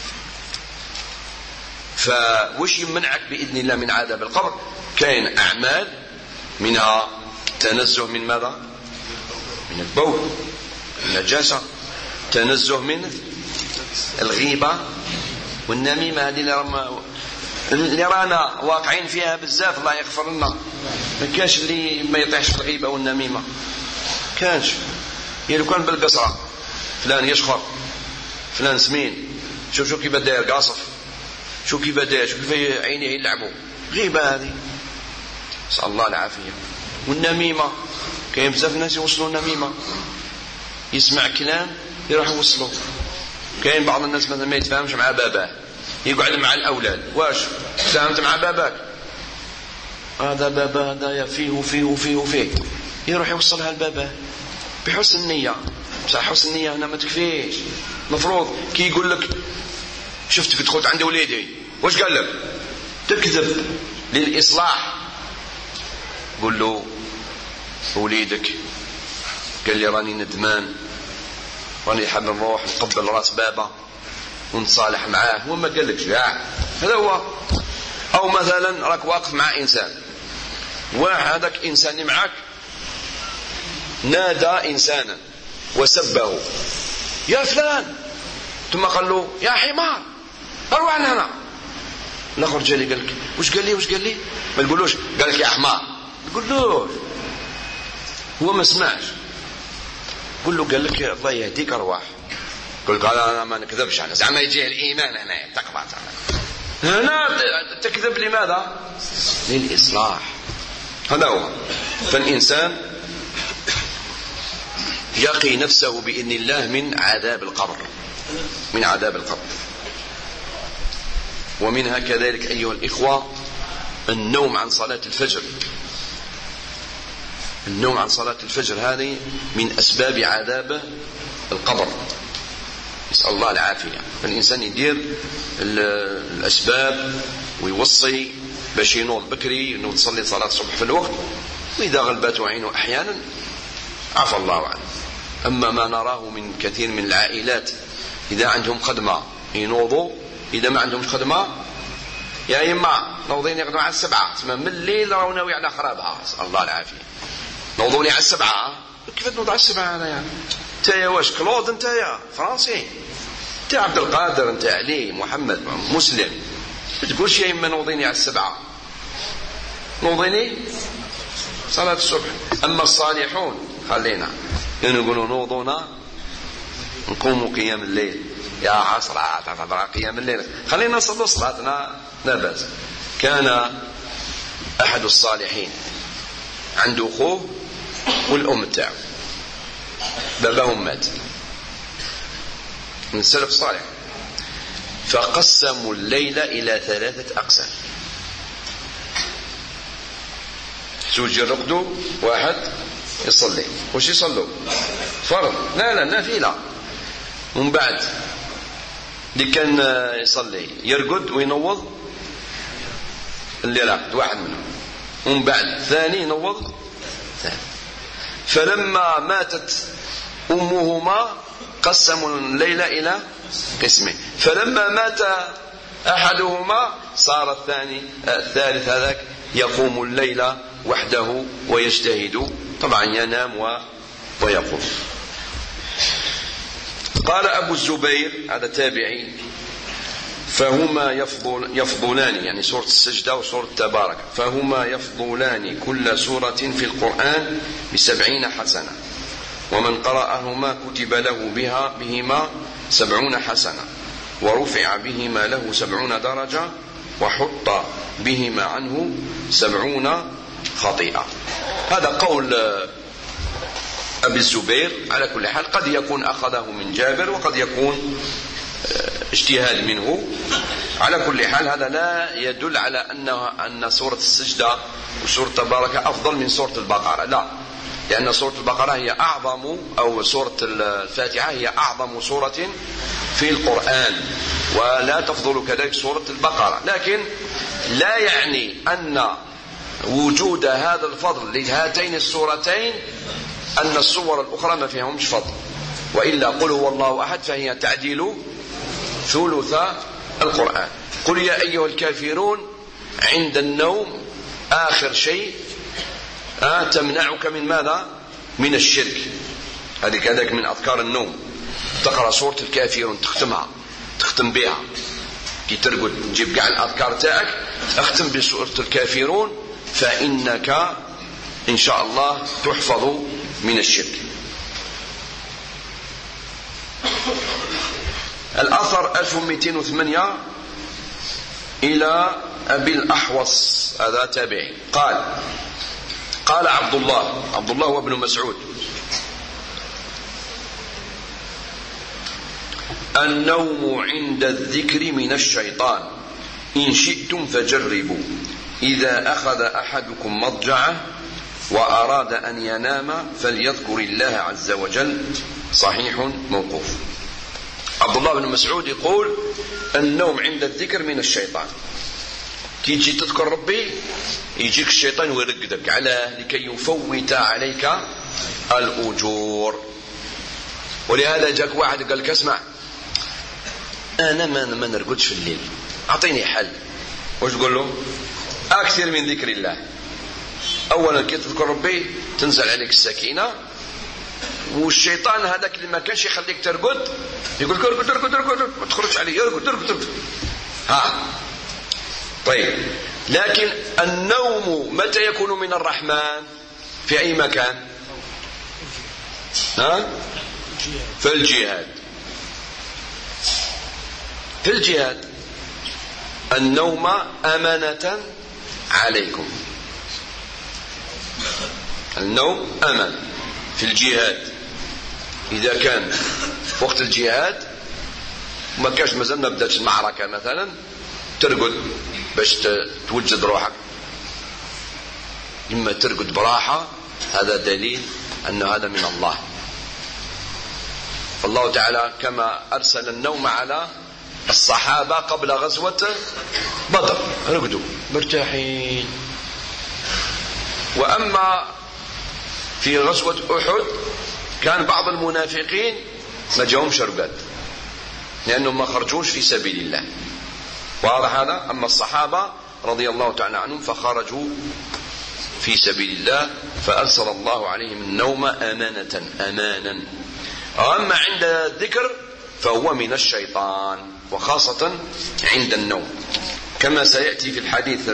فوش يمنعك بإذن الله من عذاب القبر؟ كاين أعمال منها تنزه من ماذا؟ من البول، النجاسة، تنزه من الغيبة والنميمة. هذه اللي رانا واقعين فيها بزاف، الله يغفر لنا. ما كانش اللي ما يطيحش في الغيبة والنميمة، كانش. يعني كان بالقصرة فلان يشخر، فلان سمين، شوف كيف داير قاصف، شوف كيف داير، شوف كيف عينيه يلعبوا. غيبة هذه، نسأل الله العافية. والنميمة كاين بزاف الناس يوصلوا النميمة، يسمع كلام يروح يوصلوا. كاين بعض الناس مثلا ما يتفاهمش مع باباه، يقعد مع الأولاد. واش تفاهمت مع باباك؟ هذا بابا هذا فيه وفيه وفيه وفيه، يروح يوصلها لباباه بحسن النية. بصح حسن النية هنا ما تكفيش. مفروض كي يقول لك شفتك دخلت عند وليدي، واش قال لك؟ تكذب للإصلاح. قل له وليدك قال لي راني ندمان، راني حاب نروح نقبل راس بابا ونتصالح معاه، هو ما قال لكش هذا هو. أو مثلا راك واقف مع إنسان، وهذاك إنسان اللي معك نادى إنسانا وسبه، يا فلان، ثم قال له يا حمار اروح هنا. الاخر جالي قال لك واش قال لي ما تقولوش قال لك يا حمار، تقول له هو ما سمعش، قول له قال لك الله يهديك ارواح، قل قال انا ما نكذبش، انا زعما يجي الايمان انا تقبع هنا تكذب لماذا؟ للاصلاح. هذا هو. فالانسان يقي نفسه باذن الله من عذاب القبر، من عذاب القبر. ومنها كذلك ايها الاخوه النوم عن صلاه الفجر. النوم عن صلاة الفجر هذه من أسباب عذاب القبر، نسأل الله العافية. فالإنسان يدير الأسباب ويوصي باش ينوض بكري، ينوض يصلي صلاة الصبح في الوقت، وإذا غلبته عينه أحيانا عفى الله عنه. أما ما نراه من كثير من العائلات إذا عندهم خدمة ينوضوا، إذا ما عندهمش خدمة يا إما نوضين يقعدوا على 7 من الليل راهو ناوي على خرابها، نسأل الله العافية. نوضوني على 7، كيف تنوض على 7 هذا يعني؟ انت يا واش كلود، انت يا فرنسي، انت عبد القادر، انت علي محمد مسلم، ما تقولش يا اما نوضيني على 7، نوضيني صلاة الصبح. اما الصالحون خلينا يقولوا نوضونا نقوموا قيام الليل، يا عصر تعتبر قيام الليل، خلينا نصلي صلاتنا لا بأس. كان احد الصالحين عنده اخوه والام تاعه باباهم مات من السلف الصالح، فقسموا الليل الى 3 أقسام. زوج يرقدوا، واحد يصلي. وش يصلوا؟ فرض؟ لا نافلة. ومن بعد اللي كان يصلي يرقد وينوض اللي راقد واحد منهم، ومن بعد الثاني ينوض ثاني. فلما ماتت أمهما قسموا الليل إلى قسمين، فلما مات أحدهما صار الثالث هذاك يقوم الليل وحده ويجتهد، طبعا ينام ويقوم. قال أبو الزبير هذا تابعي: فهما يفضلان، يعني سورة السجدة وسورة تبارك، فهما يفضلان كل سورة في القرآن ب70 حسنة، ومن قرأهما كتب له بهما 70 حسنة، ورفع بهما له 70 درجة، وحط بهما عنه 70 خطيئة. هذا قول أبي الزبير. على كل حال قد يكون أخذه من جابر وقد يكون اجتهاد منه. على كل حال هذا لا يدل على أن سورة السجدة وسورة تبارك أفضل من سورة البقرة، لا، لأن سورة البقرة هي أعظم، أو سورة الفاتحة هي أعظم سورة في القرآن، ولا تفضل كذلك سورة البقرة. لكن لا يعني أن وجود هذا الفضل لهاتين السورتين أن السور الأخرى ما فيهمش فضل، وإلا قل هو الله أحد فهي تعديل ثلث القرآن. قل يا أيها الكافرون عند النوم آخر شيء تمنعك من ماذا؟ من الشرك. هذه كذلك من أذكار النوم، تقرأ سورة الكافرون تختم بها كي ترقد، تجيب قاع الأذكار تاعك اختم بسورة الكافرون، فإنك إن شاء الله تحفظ من الشرك. الأثر 1208 إلى أبي الأحوص، هذا تابعي، قال عبد الله وابن مسعود: النوم عند الذكر من الشيطان، إن شئتم فجربوا، إذا أخذ أحدكم مضجعه وأراد أن ينام فليذكر الله عز وجل. صحيح موقوف. عبد الله بن مسعود يقول: النوم عند الذكر من الشيطان. كي تجي تذكر ربي يجيك الشيطان ويرقدك، على لكي يفوت عليك الأجور. ولهذا جاك واحد قال لك: اسمع، أنا ما نرقدش في الليل، أعطيني حل. وش تقول له؟ أكثر من ذكر الله. أولا كي تذكر ربي تنزل عليك السكينة، والشيطان هذاك اللي ما كانش يخليك ترقد يقول لك ارقد ما تخرجش عليه، ارقد. طيب، لكن النوم متى يكون من الرحمن؟ في أي مكان؟ في الجهاد. في الجهاد النوم أمانة عليكم. النوم أمان في الجهاد. إذا كان وقت الجهاد ما كاش مازال ما بداتش المعركة مثلا، ترقد باش توجد روحك، إما ترقد براحة، هذا دليل أن هذا من الله. فالله تعالى كما أرسل النوم على الصحابة قبل غزوة بدر، رقدوا مرتاحين. وأما في غزوة أحد كان بعض المنافقين ما جاهمش رقاد لأنهم ما خرجوش في سبيل الله، واضح هذا. أما الصحابة رضي الله تعالى عنهم فخرجوا في سبيل الله، فأرسل الله عليهم النوم أمانا. أما عند الذكر فهو من الشيطان، وخاصة عند النوم، كما سيأتي في الحديث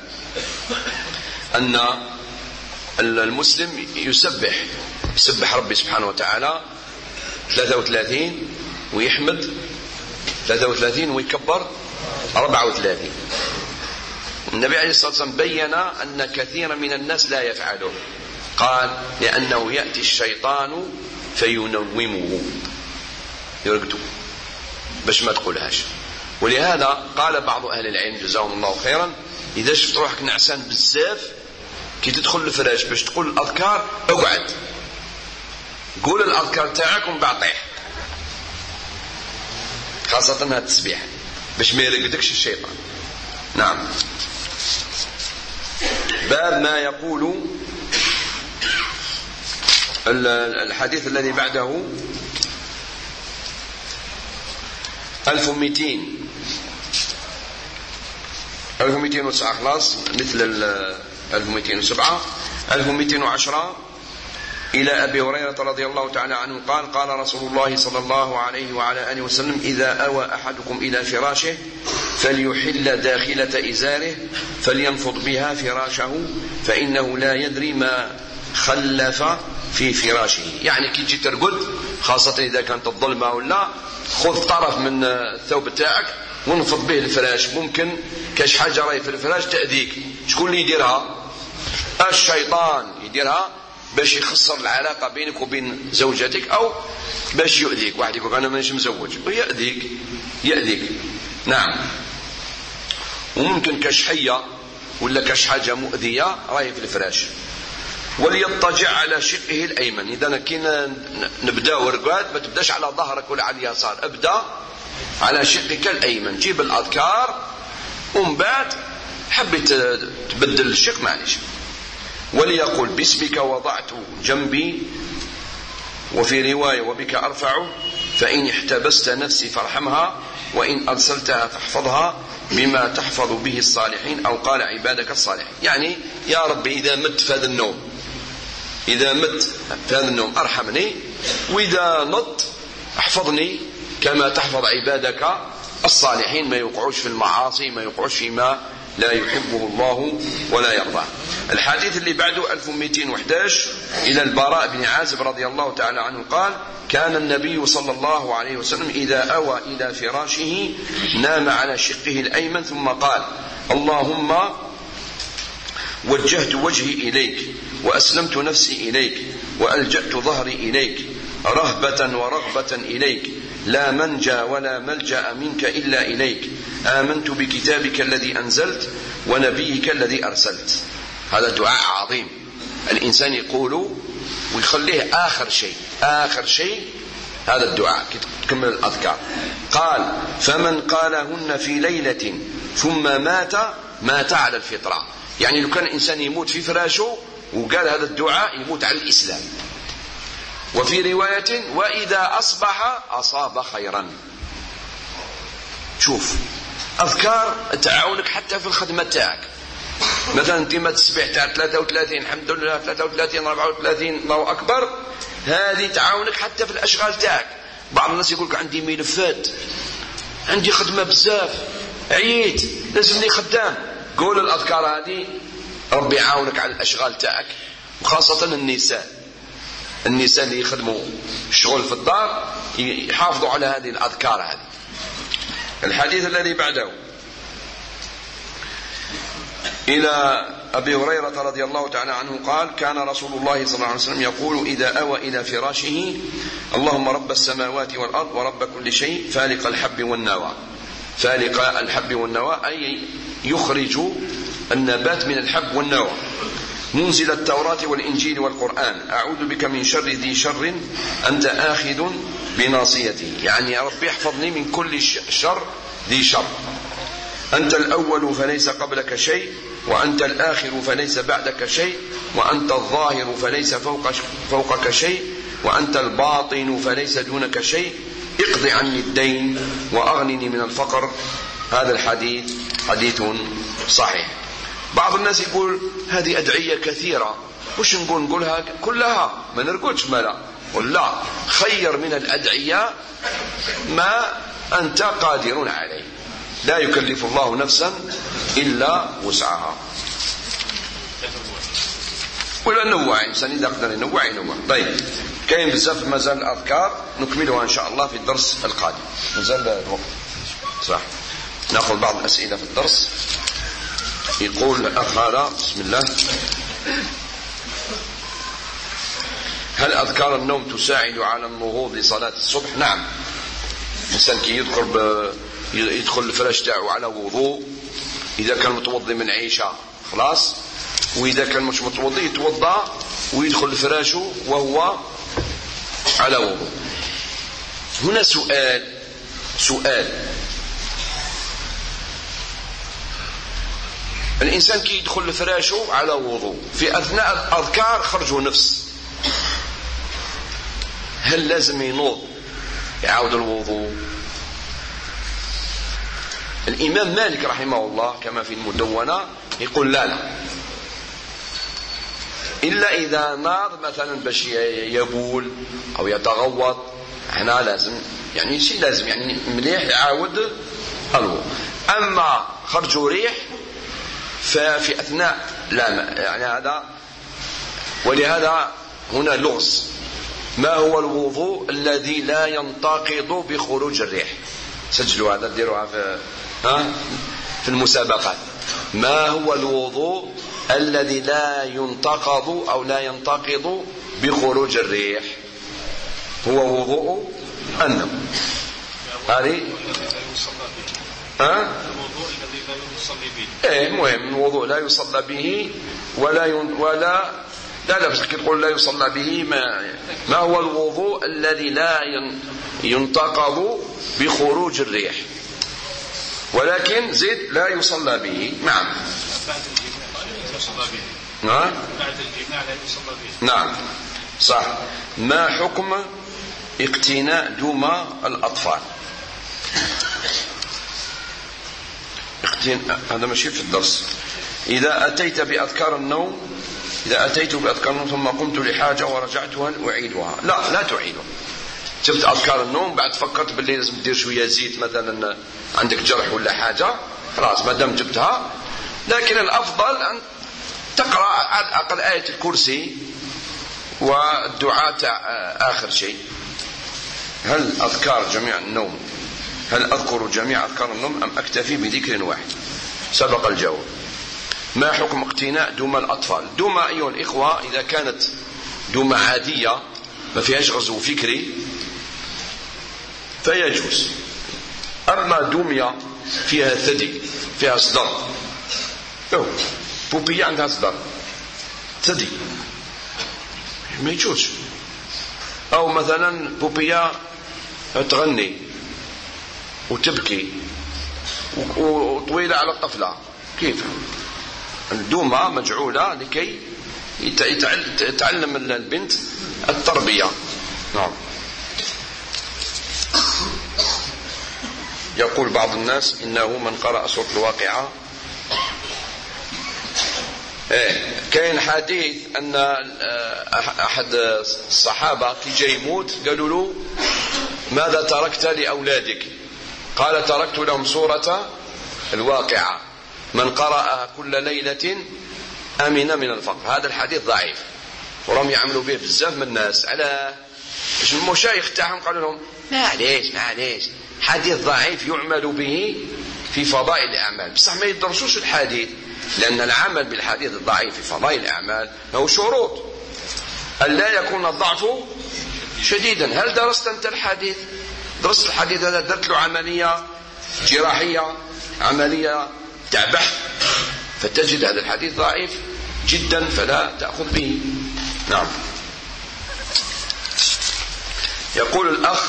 أن المسلم يسبح ربي سبحانه وتعالى 33 ويحمد 33 ويكبر 34. النبي عليه الصلاة والسلام بين أن كثيرا من الناس لا يفعله، قال لأنه يأتي الشيطان فينومه، يرقده باش ما تقولهاش. ولهذا قال بعض أهل العلم جزاهم الله خيرا، إذا شفت روحك نعسان بزاف كي تدخل الفراش باش تقول الأذكار، اقعد قول الأذكار تاعك ومن بعد طيح، خاصة هذا التسبيح باش ما يرقدكش الشيطان. نعم. باب ما يقول الحديث الذي بعده 1209 خلاص، مثل 1207 1210 إلى أبي هريرة رضي الله تعالى عنه قال قال رسول الله صلى الله عليه وعلى آله وسلم إذا أوى أحدكم إلى فراشه فليحل داخلة إزاره فلينفض بها فراشه فإنه لا يدري ما خلف في فراشه. يعني كي تجي ترقد خاصة إذا كانت الظلمة ولا، خذ طرف من الثوب تاعك وانفض به الفراش، ممكن كاش حاجة راهي في الفراش تأذيك. شكون اللي يديرها؟ الشيطان يديرها باش يخسر العلاقة بينك وبين زوجتك، أو باش يؤذيك. واحد يقول أنا مانيش مزوج يأذيك. نعم. وممكن كشحية ولا كش حاجة مؤذية راهي في الفراش. وليضطجع على شقه الأيمن. إذا كنا نبدأ ورقاد ما تبداش على ظهرك ولا على اليسار، ابدأ على شقك الأيمن، جيب الأذكار ومن بعد حبيت تبدل الشق معليش. وليقول باسمك وضعت جنبي، وفي رواية وبك أرفع، فإن احتبست نفسي فارحمها وإن أرسلتها فاحفظها بما تحفظ به الصالحين، أو قال عبادك الصالحين. يعني يا ربي إذا مت في هذا النوم أرحمني، وإذا نط احفظني كما تحفظ عبادك الصالحين، ما يوقعوش في المعاصي، ما يوقعوش فيما لا يحبه الله ولا يرضاه. الحديث اللي بعده 1211 إلى البراء بن عازب رضي الله تعالى عنه قال كان النبي صلى الله عليه وسلم إذا أوى إلى فراشه نام على شقه الأيمن ثم قال اللهم وجهت وجهي إليك وأسلمت نفسي إليك وألجأت ظهري إليك رهبة ورغبة إليك لا منجى ولا ملجأ منك إلا إليك آمنت بكتابك الذي أنزلت ونبيك الذي أرسلت. هذا دعاء عظيم الإنسان يقوله ويخليه آخر شيء هذا الدعاء تكمل الأذكار. قال فمن قالهن في ليلة ثم مات على الفطرة. يعني لو كان الإنسان يموت في فراشه وقال هذا الدعاء يموت على الإسلام. وفي رواية وإذا أصبح أصاب خيرا. شوف أذكار تعاونك حتى في الخدمة تاعك. مثلا انت ما تسبح تاع 33 الحمد لله 33 34 الله أكبر، هذه تعاونك حتى في الأشغال تاعك. بعض الناس يقولك عندي ملفات، عندي خدمة بزاف، عييت لازم لي خدام، قول الأذكار هذه ربي يعاونك على الأشغال تاعك، وخاصة النساء اللي يخدموا الشغل في الدار يحافظوا على هذه الأذكار هذه. الحديث الذي بعده إلى أبي هريرة رضي الله تعالى عنه قال: كان رسول الله صلى الله عليه وسلم يقول إذا أوى إلى فراشه: اللهم رب السماوات والأرض ورب كل شيء فالق الحب والنوى. فالق الحب والنوى أي يخرج النبات من الحب والنوى. منزل التوراة والإنجيل والقرآن، أعوذ بك من شر ذي شر أنت آخذ بناصيته، يعني يا رب احفظني من كل شر ذي شر. أنت الأول فليس قبلك شيء، وأنت الآخر فليس بعدك شيء، وأنت الظاهر فليس فوقك شيء، وأنت الباطن فليس دونك شيء. اقض عني الدين وأغنني من الفقر. هذا الحديث حديث صحيح. بعض الناس يقول هذه أدعية كثيرة، وش نقولها كلها؟ ما نرقدش ملا ولا خير من الأدعية ما أنت قادر عليه، لا يكلف الله نفسا إلا وسعها. ولا نوع إنسان إذا قدر ينوع. طيب، كاين بزاف مازال الأذكار نكملها إن شاء الله في الدرس القادم، مازال الوقت صح. نأخذ بعض الأسئلة في الدرس. يقول الأخ هذا: بسم الله، هل أذكار النوم تساعد على النهوض لصلاة الصبح؟ نعم. الإنسان كي يدخل الفراش تاعه على وضوء، إذا كان متوضي من عيشة خلاص، وإذا كان مش متوضي يتوضا ويدخل فراشه وهو على وضوء. هنا سؤال: الإنسان كي يدخل لفراشه على وضوء في أثناء الأذكار خرجوا نفس، هل لازم ينوض يعاود الوضوء؟ الإمام مالك رحمه الله كما في المدونة يقول لا، إلا إذا ناض مثلا باش يبول أو يتغوط، هنا لازم يعني شيء لازم يعني مليح يعاود الوضوء. أما خرجوا ريح ففي أثناء لا، يعني هذا. ولهذا هنا لغز: ما هو الوضوء الذي لا ينتقض بخروج الريح؟ سجلوا هذا، ديروها في المسابقات. ما هو الوضوء الذي لا ينتقض أو لا ينتقض بخروج الريح؟ هو وضوء النوم. هذه الوضوء الذي لا يصلي به. مهم، الوضوء لا يصلى به لا بس تقول لا يصلى به. ما هو الوضوء الذي لا ينتقض بخروج الريح ولكن زيد لا يصلى به؟ نعم. بعد الجماع لا يصلى به. نعم. بعد الجماع لا يصلى به. نعم صح. ما حكم اقتناء دمى الأطفال؟ هذا ماشي في الدرس. إذا أتيت بأذكار النوم ثم قمت لحاجة ورجعت، هل أعيدها؟ لا تعيدها. جبت أذكار النوم بعد فكرت باللي لازم تدير شوية زيت مثلا، عندك جرح ولا حاجة، خلاص ما دام جبتها. لكن الأفضل أن تقرأ على الأقل آية الكرسي والدعاء آخر شيء. هل أذكر جميع أذكار النوم أم أكتفي بذكر واحد؟ سبق الجواب. ما حكم اقتناء دمى الأطفال؟ دمى أيها الإخوة إذا كانت دمى عادية ما فيهاش غزو فكري فيجوز. أما دمية فيها ثدي، فيها صدر، بوبية عندها صدر ثدي، ما يجوز. أو مثلا بوبية تغني وتبكي وطويلة على الطفلة، كيف؟ الدومة مجعولة لكي يتعلم البنت التربية. نعم. يقول بعض الناس إنه من قرأ سورة الواقعة. كاين حديث أن أحد الصحابة كي جاي يموت قالوا له ماذا تركت لأولادك؟ قال تركت لهم سورة الواقعة. من قرأ كل ليلة أمن من الفقر. هذا الحديث ضعيف ورم يعملوا به بزاف من الناس. على المشايخ تاعهم قالوا لهم معليش حديث ضعيف يعمل به في فضائل الأعمال، بصح ما يدرسوش الحديث، لأن العمل بالحديث الضعيف في فضائل الأعمال له شروط أن لا يكون الضعف شديدا. هل درست أنت الحديث؟ درست الحديث هذا، درت له عملية جراحية، عملية تاع بحث، فتجد هذا الحديث ضعيف جدا فلا تأخذ به. نعم. يقول الأخ: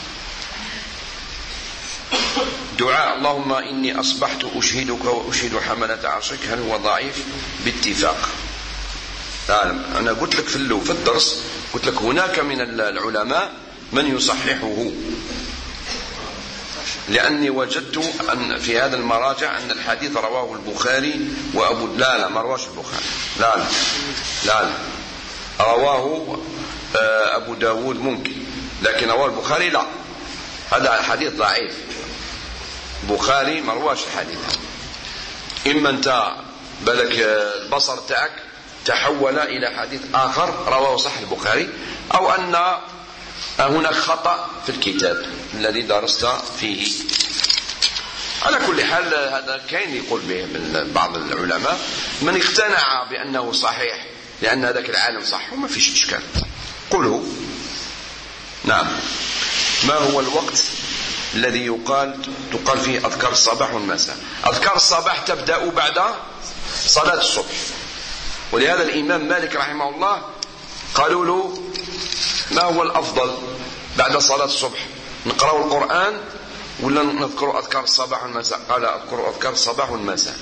دعاء اللهم إني أصبحت أشهدك وأشهد حملة عرشك، هل هو ضعيف باتفاق؟ لا، أنا قلت لك في الدرس، قلت لك هناك من العلماء من يصححه، لأني وجدت أن في هذا المراجع أن الحديث رواه البخاري وأبو لا ما رواش البخاري، لا رواه أبو داود ممكن، لكن رواه البخاري لا، هذا الحديث ضعيف. البخاري ما رواش الحديث. إما أنت بالك البصر تاعك تحول إلى حديث آخر رواه صح البخاري، أو أن هناك خطأ في الكتاب الذي درست فيه. على كل حال هذا كاين يقول به بعض العلماء، من اقتنع بأنه صحيح لأن ذاك العالم صح وما فيش إشكال قله. نعم. ما هو الوقت الذي تقال فيه أذكار الصباح والمساء؟ أذكار الصباح تبدأ بعد صلاة الصبح، ولهذا الإمام مالك رحمه الله قالوا له: ما هو الأفضل بعد صلاة الصبح، نقرأ القرآن ولا نذكر أذكار الصباح والمساء؟ قال: أذكر أذكار الصباح والمساء.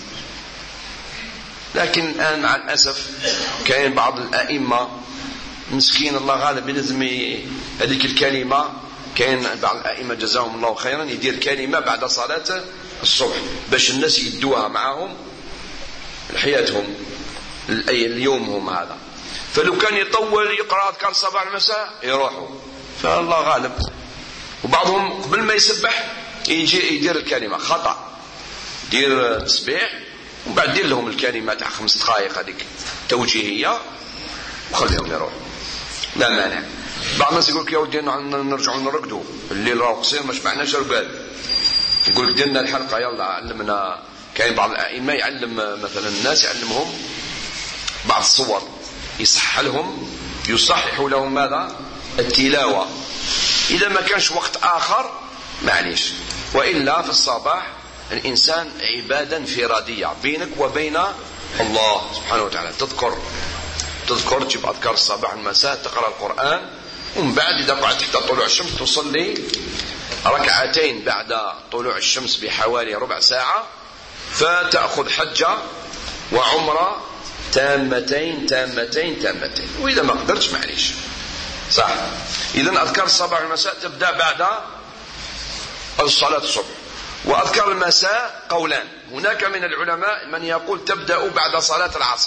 لكن الآن مع الأسف كاين بعض الأئمة مسكين الله غالب يلزم هذيك الكلمة، كاين بعض الأئمة جزاهم الله خيرا يدير كلمة بعد صلاة الصبح باش الناس يدوها معهم لحياتهم اليومهم هذا، فلو كان يطول يقرأ أذكار الصباح والمساء يروحوا، فالله غالب. وبعضهم قبل ما يسبح يجي يدير الكلمة خطأ، يدير تسبيح وبعد يدير لهم الكلمة تاع 5 دقائق هذيك توجيهية وخليهم يروحوا، لا مانع. بعض الناس يقول لك يا ودي نرجعوا نرقدوا الليل راه قصير ما شبعناش رقاد، يقول لك ديرنا الحلقة يلا علمنا. كاين بعض الأئمة يعلم مثلا الناس، يعلمهم بعض الصور، يصحح لهم ماذا؟ التلاوة. إذا ما كانش وقت آخر معليش، وإلا في الصباح الإنسان عبادة انفرادية بينك وبين الله سبحانه وتعالى، تذكر تجيب أذكار الصباح والمساء، تقرأ القرآن، ومن بعد إذا قعدت حتى طلوع الشمس تصلي ركعتين بعد طلوع الشمس بحوالي ربع ساعة، فتأخذ حجة وعمرة تامتين. وإذا ما قدرتش معليش صح. إذن أذكار الصباح والمساء تبدأ بعد صلاة الصبح. وأذكار المساء قولان، هناك من العلماء من يقول تبدأ بعد صلاة العصر،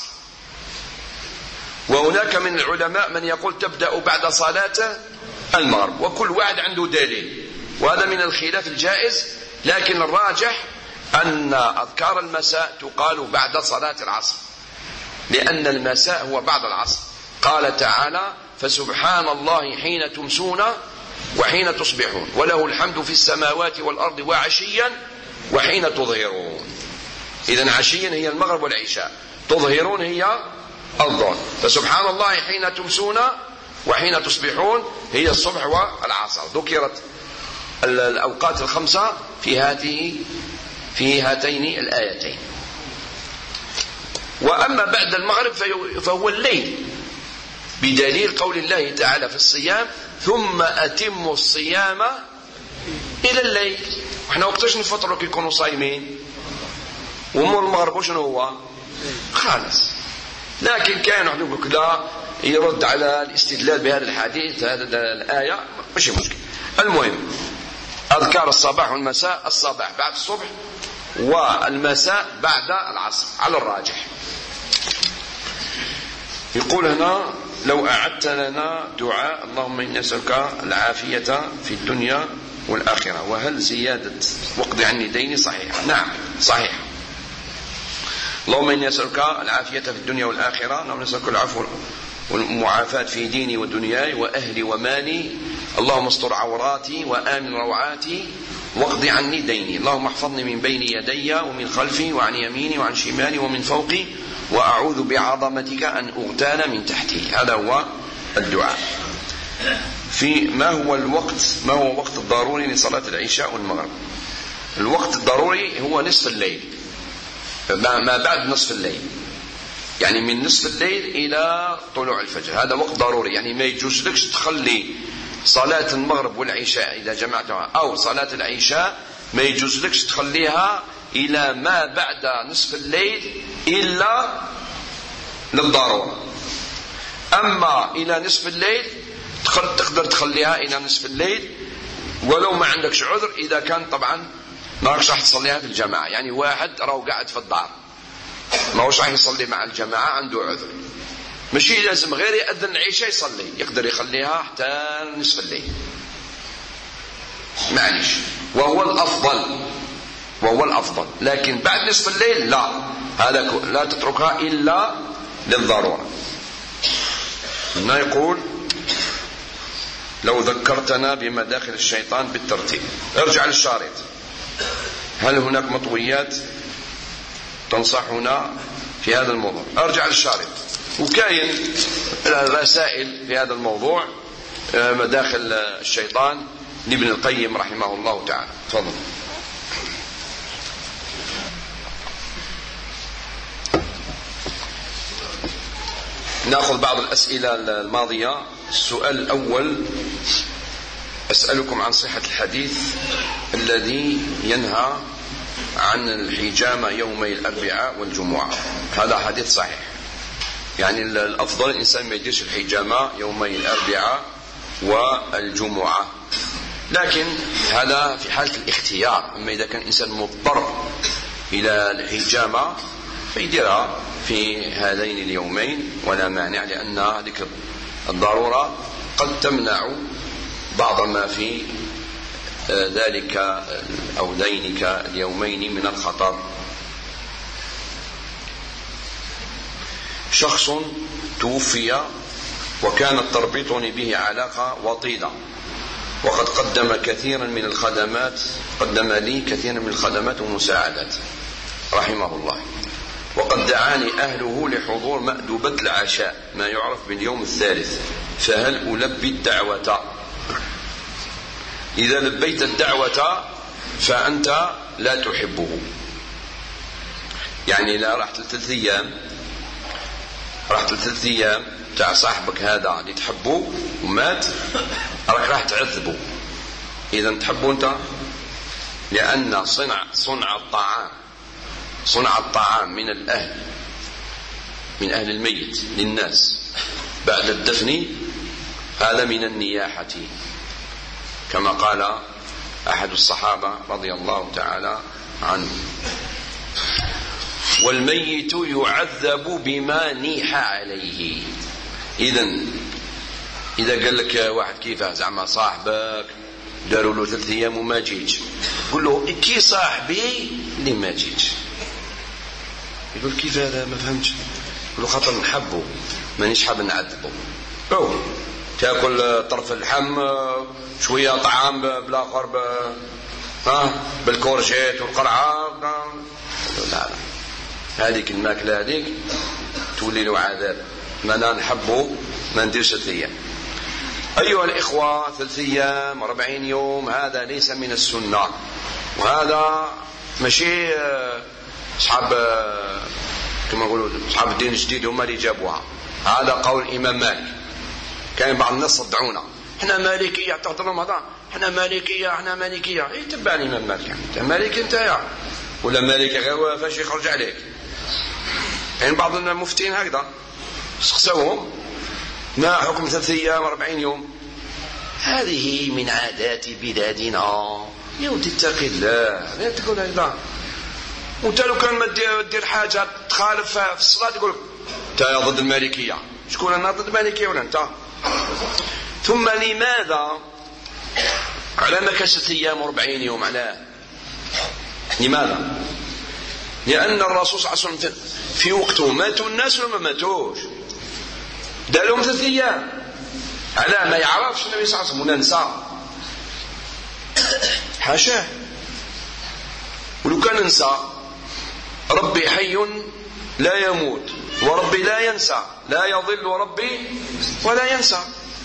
وهناك من العلماء من يقول تبدأ بعد صلاة المغرب، وكل واحد عنده دليل، وهذا من الخلاف الجائز. لكن الراجح أن أذكار المساء تقال بعد صلاة العصر، لأن المساء هو بعد العصر. قال تعالى: فسبحان الله حين تمسون وحين تصبحون وله الحمد في السماوات والأرض وعشيا وحين تظهرون. إذن عشيا هي المغرب والعشاء، تظهرون هي الظهر. فسبحان الله حين تمسون وحين تصبحون هي الصبح والعصر. ذكرت الأوقات الخمسة في هاتين الآيتين. وأما بعد المغرب فهو الليل، بدليل قول الله تعالى في الصيام: ثم أتموا الصيام إلى الليل. وإحنا وقتاش نفطروا كي يكونوا صايمين؟ وأمور المغرب وشنو هو؟ خالص. لكن كان واحد يقول لا، يرد على الاستدلال بهذا الحديث، هذا الآية، ماشي مشكل. المهم أذكار الصباح والمساء، الصباح بعد الصبح والمساء بعد العصر على الراجح. يقول هنا: لو أعدت لنا دعاء اللهم إني أسألك العافية في الدنيا والآخرة، وهل زيادة وقضي عني ديني صحيحة؟ نعم صحيح. اللهم إني أسألك العافية في الدنيا والآخرة، اللهم نسألك العفو والمعافاة في ديني ودنياي وأهلي ومالي، اللهم استر عوراتي وآمن روعاتي واقض عني ديني، اللهم احفظني من بين يدي ومن خلفي وعن يميني وعن شمالي ومن فوقي، وأعوذ بعظمتك أن أغتال من تحتي. هذا هو الدعاء. في ما هو وقت الضروري لصلاة العشاء والمغرب؟ الوقت الضروري هو نصف الليل، ما بعد نصف الليل، يعني من نصف الليل إلى طلوع الفجر، هذا وقت ضروري. يعني ما يجوز لكش تخلي صلاة المغرب والعشاء إذا جمعتها، أو صلاة العشاء ما يجوز لكش تخليها إلى ما بعد نصف الليل إلا للضرورة. أما إلى نصف الليل تقدر تخليها إلى نصف الليل ولو ما عندكش عذر، إذا كان طبعا ما راكش راح تصليها في الجماعة. يعني واحد راهو قاعد في الدار ما هوش راح يصلي مع الجماعة، عنده عذر، ماشي لازم غير يأذن العشاء يصلي، يقدر يخليها حتى نصف الليل معليش، وهو الأفضل. لكن بعد نصف الليل لا، هذا لا تتركها إلا للضرورة. هنا يقول لو ذكرتنا بمداخل الشيطان بالترتيب. ارجع للشارط، هل هناك مطويات تنصحنا في هذا الموضوع؟ ارجع للشارط، وكاين رسائل في هذا الموضوع مداخل الشيطان لابن القيم رحمه الله تعالى. تفضل. نأخذ بعض الأسئلة الماضية. السؤال الأول: أسألكم عن صحة الحديث الذي ينهى عن الحجامة يومي الأربعاء والجمعة. هذا حديث صحيح، يعني الأفضل الإنسان ما يديرش الحجامة يومي الأربعاء والجمعة، لكن هذا في حالة الاختيار. أما إذا كان الإنسان مضطر إلى الحجامة فيديرها في هذين اليومين ولا مانع، لأن هذه الضرورة قد تمنع بعض ما في ذلك أو ذينك اليومين من الخطر. شخص توفي وكانت تربطني به علاقة وطيدة، وقد قدم لي كثيرا من الخدمات والمساعدات رحمه الله، وقد دعاني أهله لحضور مأدبة العشاء ما يعرف باليوم الثالث، فهل ألبي الدعوة؟ إذا لبيت الدعوة فأنت لا تحبه. يعني لا رحت 3 أيام تاع صاحبك هذا اللي تحبه ومات، راح تعذبه. إذا تحبه أنت، لأن صنع الطعام من أهل الميت للناس بعد الدفن هذا من النياحة، كما قال أحد الصحابة رضي الله تعالى عنه: والميت يعذب بما نيح عليه. إذا قال لك واحد كيفاه زعما صاحبك داروا له 3 أيام وما جيتش، قل له كي صاحبي اللي ما جيتش. يقول كيف هذا؟ ما فهمتش. يقول له خاطر نحبه مانيش حاب نعذبه. تاكل طرف اللحم شويه طعام بالاخر بالكورجيت والقرعه، لا هذيك الماكله هذيك تولي له عذاب. ما نحبه ما نديرش 3 أيام. أيها الإخوة، 3 أيام 40 يوم هذا ليس من السنة، وهذا ماشي أصحاب كما يقولوا أصحاب الدين الجديد هم اللي جابوها. هذا قول الإمام مالك. كان بعض الناس صدعونا احنا مالكية، تهضرهم هذا احنا مالكية. ايه تبع الإمام مالك، انت مالكي انت يا ولا مالكي غير فاش يخرج عليك. يعني بعض المفتين هكذا سقسوهم ما حكم 3 أيام 40 يوم. هذه من عادات بلادنا يا ودي اتق الله، لا تقول هكذا. وانت لو كان ما دير حاجه تخالف في الصلاه يقول انت ضد المالكيه. شكون انا ضد المالكيه ولا انت؟ ثم لماذا على ما كاش 3 أيام و40 يوم؟ علاه؟ لماذا؟ لأن الرسول صلى الله عليه وسلم في وقته ماتوا الناس ولا ما ماتوش؟ دالهم 3 أيام على ما يعرفش النبي صلى الله عليه وسلم وننسى، حاشاه. ولو كان ننسى، ربي حي لا يموت وربي لا ينسى، لا يضل ربي ولا ينسى.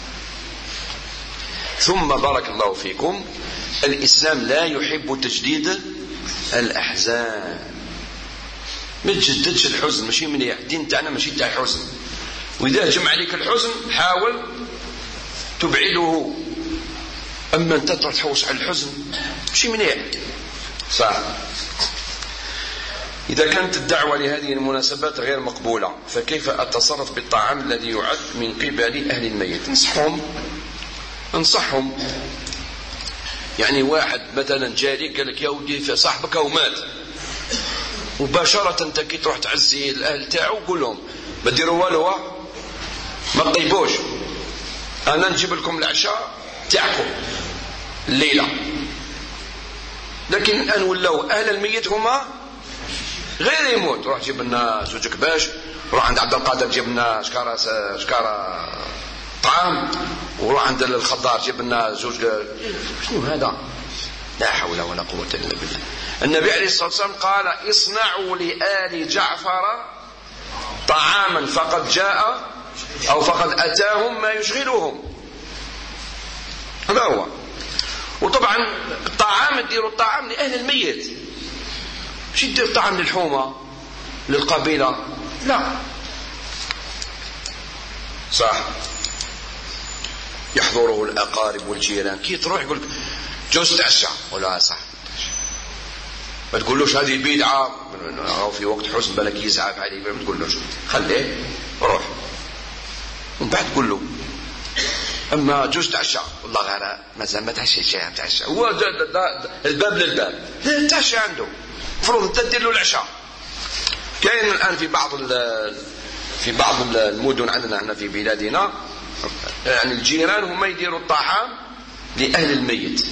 ثم بارك الله فيكم، الإسلام لا يحب تجديد الأحزان. ما تجددش الحزن، ماشي مليح. الدين تاعنا ماشي تاع حزن، وإذا جمع عليك الحزن حاول تبعده. أما أنت تحوس على الحزن ماشي مليح، صح. إذا كانت الدعوة لهذه المناسبات غير مقبولة، فكيف أتصرف بالطعام الذي يعد من قبل أهل الميت؟ انصحهم. يعني واحد مثلا جاري قال لك يا ودي صاحبك ومات، مباشرة انت كي تروح تعزي الاهل تاعو قول لهم ما ديروا والو، ما تطيبوش، انا نجيب لكم العشاء تاعكم الليله. لكن الان ولاو اهل الميت هما غير يموت، روح جيب لنا زوج كباش، روح عند عبد القادر جيب لنا شكاره طعام، وروح عند الخضار جيب لنا زوج. شنو هذا؟ لا حول ولا قوة إلا بالله. النبي عليه الصلاة والسلام قال اصنعوا لآل جعفر طعاما فقد جاء أو فقد أتاهم ما يشغلهم. هذا هو. وطبعا الطعام تديروا الطعام لأهل الميت، مش تدير طعام للحومة للقبيلة، لا، صح. يحضره الأقارب والجيران، كي تروح يقول لك جوز تعشى ولا صح، ما تقولوش هذه بدعة أو في وقت حزن بالك يزعف عليه، ما تقولوش، خليه روح ومن بعد تقول له. أما جوز تعشى والله غير مازال ما تعشى شيء، تعشى هو الباب للباب، لا تعشى عنده، المفروض أنت تدير له العشاء. كاين الآن في بعض المدن عندنا احنا في بلادنا، يعني الجيران هما يديروا الطعام لأهل الميت.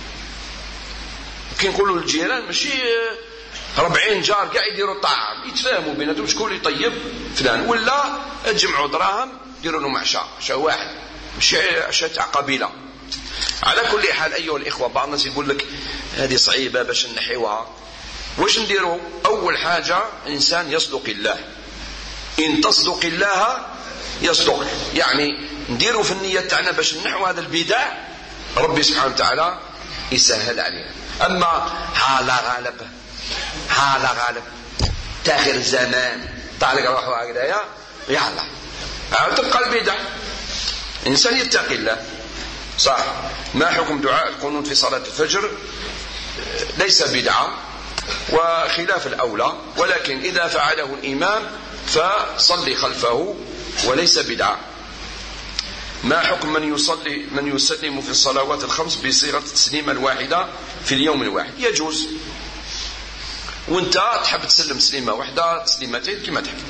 كي نقولوا الجيران ماشي 40 جار قاعد يديروا الطعام، يتفاهموا بيناتهم شكون يطيب فلان، ولا تجمعوا دراهم ديروا لهم عشاء واحد، ماشي عشاء تاع قبيله. على كل حال أيها الإخوة، بعض الناس يقول لك هذه صعيبة باش نحيوها. واش نديروا؟ أول حاجة إنسان يصدق الله، إن تصدق الله يصدق، يعني نديروا في النية تاعنا باش نحو هذا البدع، ربي سبحانه وتعالى يسهل علينا. أما حال غالب تاخر الزمان طالق روحه هكذايا، يلا تبقى البدع. إنسان يتقي الله، صح. ما حكم دعاء القنوت في صلاة الفجر؟ ليس بدعة وخلاف الأولى، ولكن إذا فعله الإمام فصلي خلفه وليس بدعة. ما حكم من يسلم في الصلوات الخمس بصيغة التسليمة الواحدة في اليوم الواحد؟ يجوز، وانت تحب تسلم تسليمة واحدة تسليمتين كما تحب.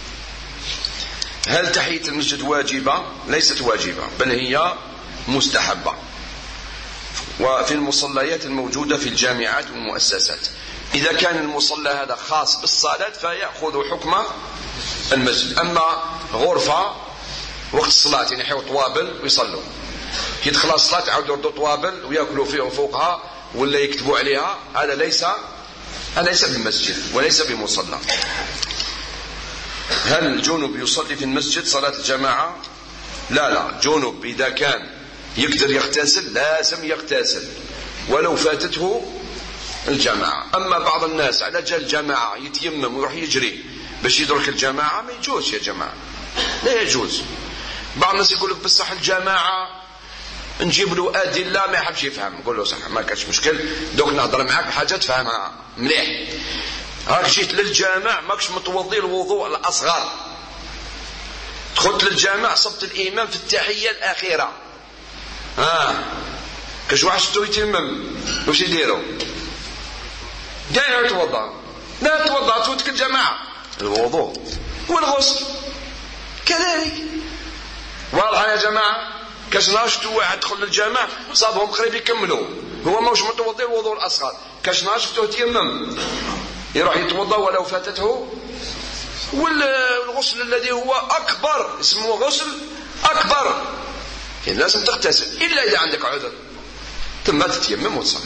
هل تحية المسجد واجبة؟ ليست واجبة، بل هي مستحبة، وفي المصليات الموجودة في الجامعات والمؤسسات. إذا كان المصلى هذا خاص بالصلاة فيأخذ حكم المسجد. أما غرفة وقت الصلاة يعني يحيوا طوابل ويصلوا، كي تخلص الصلاة يعاودوا يردوا طوابل ويأكلوا فيها فوقها ولا يكتبوا عليها، هذا ليس بالمسجد وليس بمصلى. هل الجنوب يصلي في المسجد صلاة الجماعة؟ لا، جنوب إذا كان يقدر يغتسل لازم يغتسل ولو فاتته الجماعة. أما بعض الناس على جال الجماعة يتيمم ويروح يجري باش يدرك الجماعة، ما يجوز يا جماعة، لا يجوز. بعض الناس يقول لك بصح الجماعة نجيب له أدلة، ما يحبش يفهم، نقول له صح ما كانش مشكل، دوك نهضر معاك بحاجة تفهمها مليح. راك جيت للجامع ماكش متوضي الوضوء الأصغر، دخلت للجامع صبت الإمام في التحية الأخيرة، كاش واحد شتو يتيمم واش يديروا؟ جاي يتوضا، لا توضا تفوتك الجماعة، الوضوء والغسل كذلك. واضح يا جماعة؟ كاش ناشتو واحد دخل للجامع صابهم قريب يكملوا، هو ماهوش متوضي الوضوء الأصغر، كاش ناشتو تيمم يروح يتوضا ولو فاتته. والغسل الذي هو أكبر اسمه غسل أكبر، يعني لازم تغتسل إلا إذا عندك عذر، ثم تتيمم وتصلي.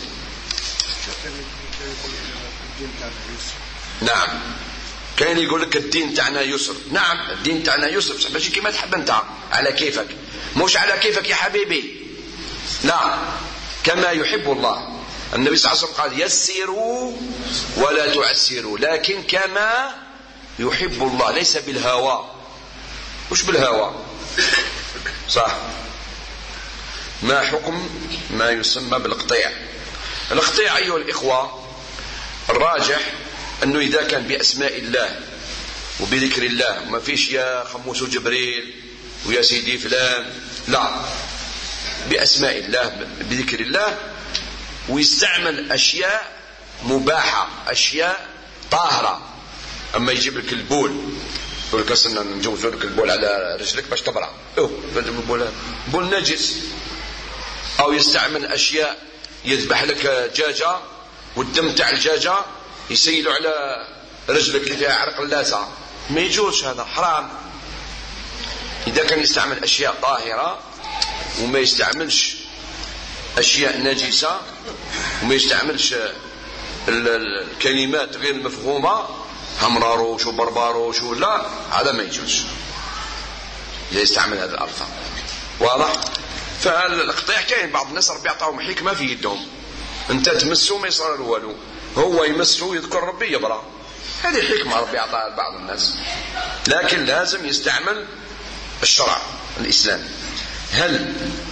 نعم، كاين يقول لك الدين تاعنا يسر. نعم الدين تاعنا يسر، بصح ماشي كيما تحب انت، على كيفك، مش على كيفك يا حبيبي، لا، كما يحب الله. النبي صلى الله عليه وسلم قال يسروا ولا تعسروا، لكن كما يحب الله، ليس بالهوى. مش بالهوى، صح. ما حكم ما يسمى بالاقطيع؟ الاقطيع أيها الإخوة الراجح أنه إذا كان بأسماء الله وبذكر الله، ما فيش يا خموس جبريل ويا سيدي فلان، لا، بأسماء الله بذكر الله، ويستعمل أشياء مباحة، أشياء طاهرة. أما يجيب لك البول يقول لك أصلا نجوز لك البول على رجلك باش تبرع، بول نجس. أو يستعمل أشياء، يذبح لك دجاجة والدم تاع الدجاجة يسيلوا على رجلك اللي فيها عرق اللاسة، ما يجوز، هذا حرام. إذا كان يستعمل أشياء طاهرة وما يستعملش أشياء نجسة وما يستعملش الكلمات غير مفهومة، همراروش وبرباروش ولا، هذا ما يجوز إذا يستعمل هذه الألفاظ، واضح؟ فالاقطيع كاين بعض الناس ربي يعطاهم حكمة في يدهم، أنت تمسه ما يصير والو، هو يمسه يذكر ربي يبرأ، هذه حكمة ربي يعطاها لبعض الناس. لكن لازم يستعمل الشرع الإسلام. هل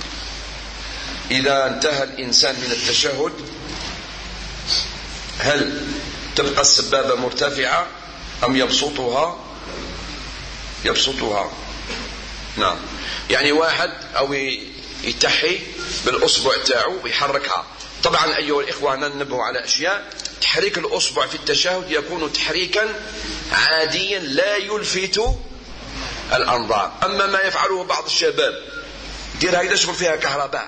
إذا انتهى الإنسان من التشهد هل تبقى السبابة مرتفعة أم يبسطها؟ نعم، يعني واحد أو يتحي بالأصبع تاعه ويحركها. طبعا أيها الإخوة ننبه على أشياء، تحريك الأصبع في التشهد يكون تحريكا عاديا لا يلفت الأنظار. أما ما يفعله بعض الشباب ديرها إذا شغل فيها كهرباء،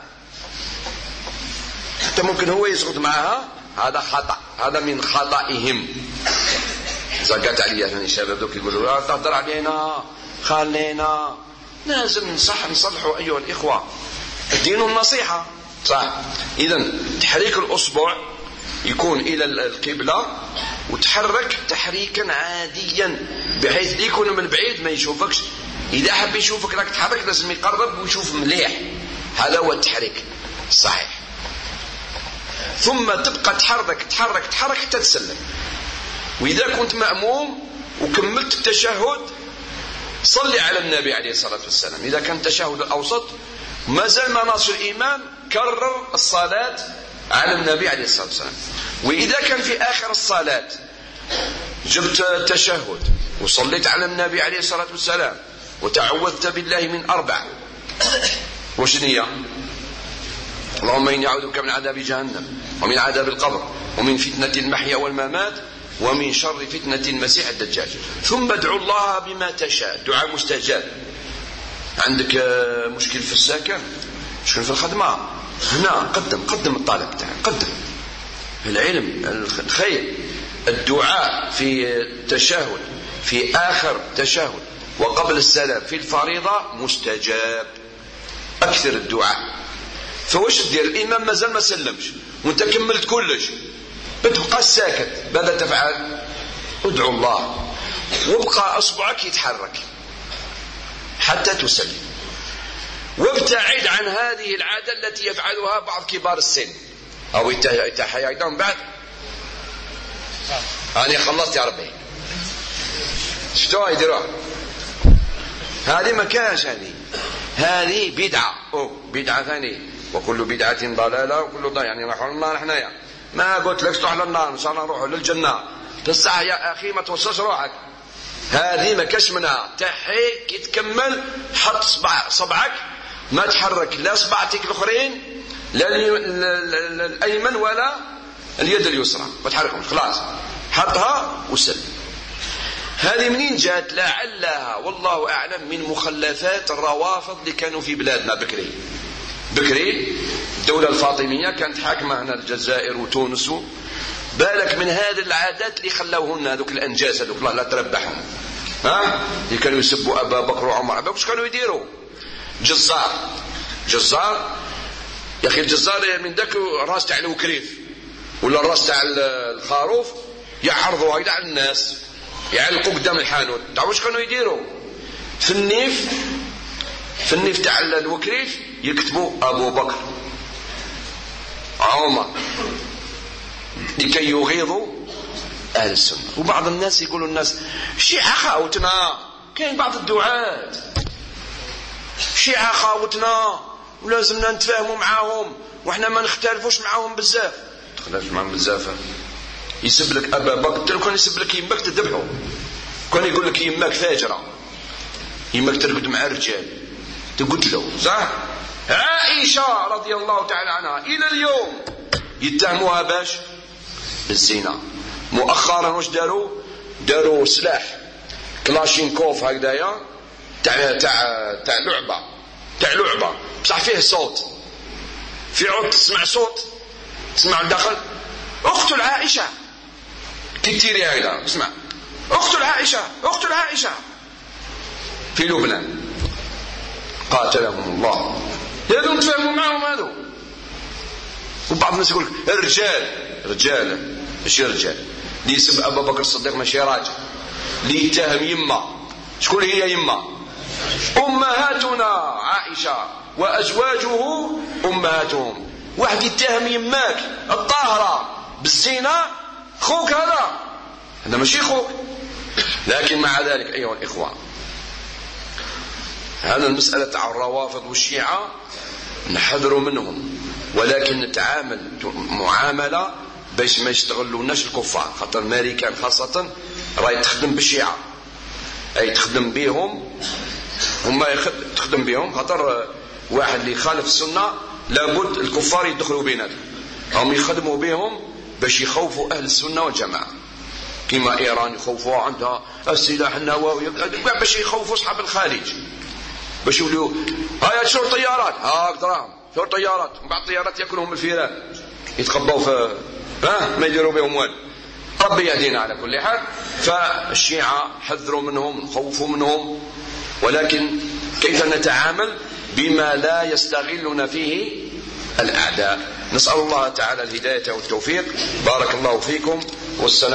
حتى ممكن هو يسقط معها، هذا خطأ، هذا من خطئهم. زقات عليا ثاني شباب دوك يقولوا لا تهضر علينا خلينا، لازم نصلحوا أيها الإخوة، الدين النصيحة، صح. إذن تحريك الأصبع يكون إلى القبلة وتحرك تحريكا عاديا بحيث يكون من بعيد ما يشوفكش. إذا حب يشوفك راك تحرك لازم يقرب ويشوف مليح، هذا هو التحريك الصحيح. ثم تبقى تحرك حتى تسلم. وإذا كنت مأموم وكملت التشهد صلي على النبي عليه الصلاة والسلام. إذا كان التشهد الأوسط ما زال ما ناصر الإمام، كرر الصلاة على النبي عليه الصلاة والسلام. وإذا كان في آخر الصلاة جبت التشهد وصليت على النبي عليه الصلاة والسلام وتعوذت بالله من 4، وش نية؟ اللهم إني أعوذ بك من عذاب جهنم ومن عذاب القبر ومن فتنة المحيا والممات ومن شر فتنة المسيح الدجال. ثم ادعو الله بما تشاء، دعاء مستجاب. عندك مشكل في السكن، مشكل في الخدمة، هنا قدم الطالب تاعك، قدم العلم الخير. الدعاء في التشهد في آخر تشهد وقبل السلام في الفريضة مستجاب، أكثر الدعاء. فوش تدير؟ الإمام مازال ما سلمش وانت كملت كلش، بتبقى ساكت، ماذا تفعل؟ ادعو الله وابقى أصبعك يتحرك حتى تسلم. وابتعد عن هذه العادة التي يفعلها بعض كبار السن، أو يتحيا أيضا بعد أنا خلصت يا ربي، شفتوها يديروها، هذه ما كانش، هذه بدعة، بدعة ثانية، وكل بدعة ضلالة وكل ضلالة، يعني نروحوا للنار حنايا. ما قلت لك تروح للنار، إن شاء الله نروحوا للجنة، بصح يا أخي ما توصلش روحك، هذه ما كاش منها. تحي كي تكمل حط صبعك، ما تحرك لا صبعتك الأخرين، لا الأيمن ولا اليد اليسرى، ما تحركهمش، خلاص حطها وسلم. هذه منين جات؟ لعلها والله أعلم من مخلفات الروافض اللي كانوا في بلادنا بكري. الدولة الفاطمية كانت حاكمة هنا الجزائر وتونس بالك من هذه العادات اللي خلاوهن هذوك الأنجاز هذوك الله لا تربحهم. اللي كانوا يسبوا أبا بكر وعمر، واش كانوا يديروا؟ جزار يا أخي، الجزار من ذاك الراس تاع الوكريف ولا الراس تاع الخروف يعرضوها إلى الناس، يعلقوا قدام الحانوت. تعرفوا واش كانوا يديروا؟ في النيف تاع الوكريف يكتبوا أبو بكر عمر لكي يغيظوا أهل السنة. وبعض الناس يقولوا الناس الشيعة خاوتنا، كاين بعض الدعاة الشيعة خاوتنا ولازمنا نتفاهموا معاهم وإحنا ما نختلفوش معاهم بزاف. تختلف معاهم بزاف؟ يسب لك أبا بكر، لو كان يسب لك يماك تذبحه، كان يقول لك يماك فاجرة، يماك ترقد مع الرجال تقتله، صح؟ عائشة رضي الله تعالى عنها إلى اليوم يتهموها باش بالزنا. مؤخرا واش داروا سلاح كلاشينكوف هكذايا تاع لعبة بصح فيه صوت، في عود تسمع صوت، تسمع الداخل اقتل عائشة، تيري هكذا اسمع اقتل عائشة في لبنان قاتلهم الله. هذو نتفاهموا معهم هذو. وبعض الناس يقول رجال ماشي رجال، اللي يسب أبا بكر الصديق ماشي راجل، اللي يتهم يما. شكون هي يما؟ أمهاتنا عائشة وأزواجه أمهاتهم. واحد يتهم يماك الطاهرة بالزنا، خوك هذا ماشي خوك. لكن مع ذلك أيها الإخوة، هذا المسألة تاع الروافض والشيعة نحذروا منهم، ولكن نتعامل معاملة باش ما يشتغلوناش الكفار. خاطر الامريكان خاصة راهي تخدم بالشيعة، أي تخدم بهم، هما تخدم بهم. خاطر واحد اللي يخالف السنة لابد الكفار يدخلوا بيناتهم، هم يخدموا بهم باش يخوفوا أهل السنة والجماعة، كما إيران يخوفوا عندها السلاح النووي باش يخوفوا أصحاب الخليج، باش يقولوا هاي شور طيارات، دراهم شور طيارات، ومن بعد الطيارات ياكلهم الفيران يتخبوا في ما يديروا بهم والو. ربي يهدينا على كل حال. فالشيعة حذروا منهم، خوفوا منهم، ولكن كيف نتعامل بما لا يستغلنا فيه الأعداء؟ نسأل الله تعالى الهداية والتوفيق. بارك الله فيكم والسلام.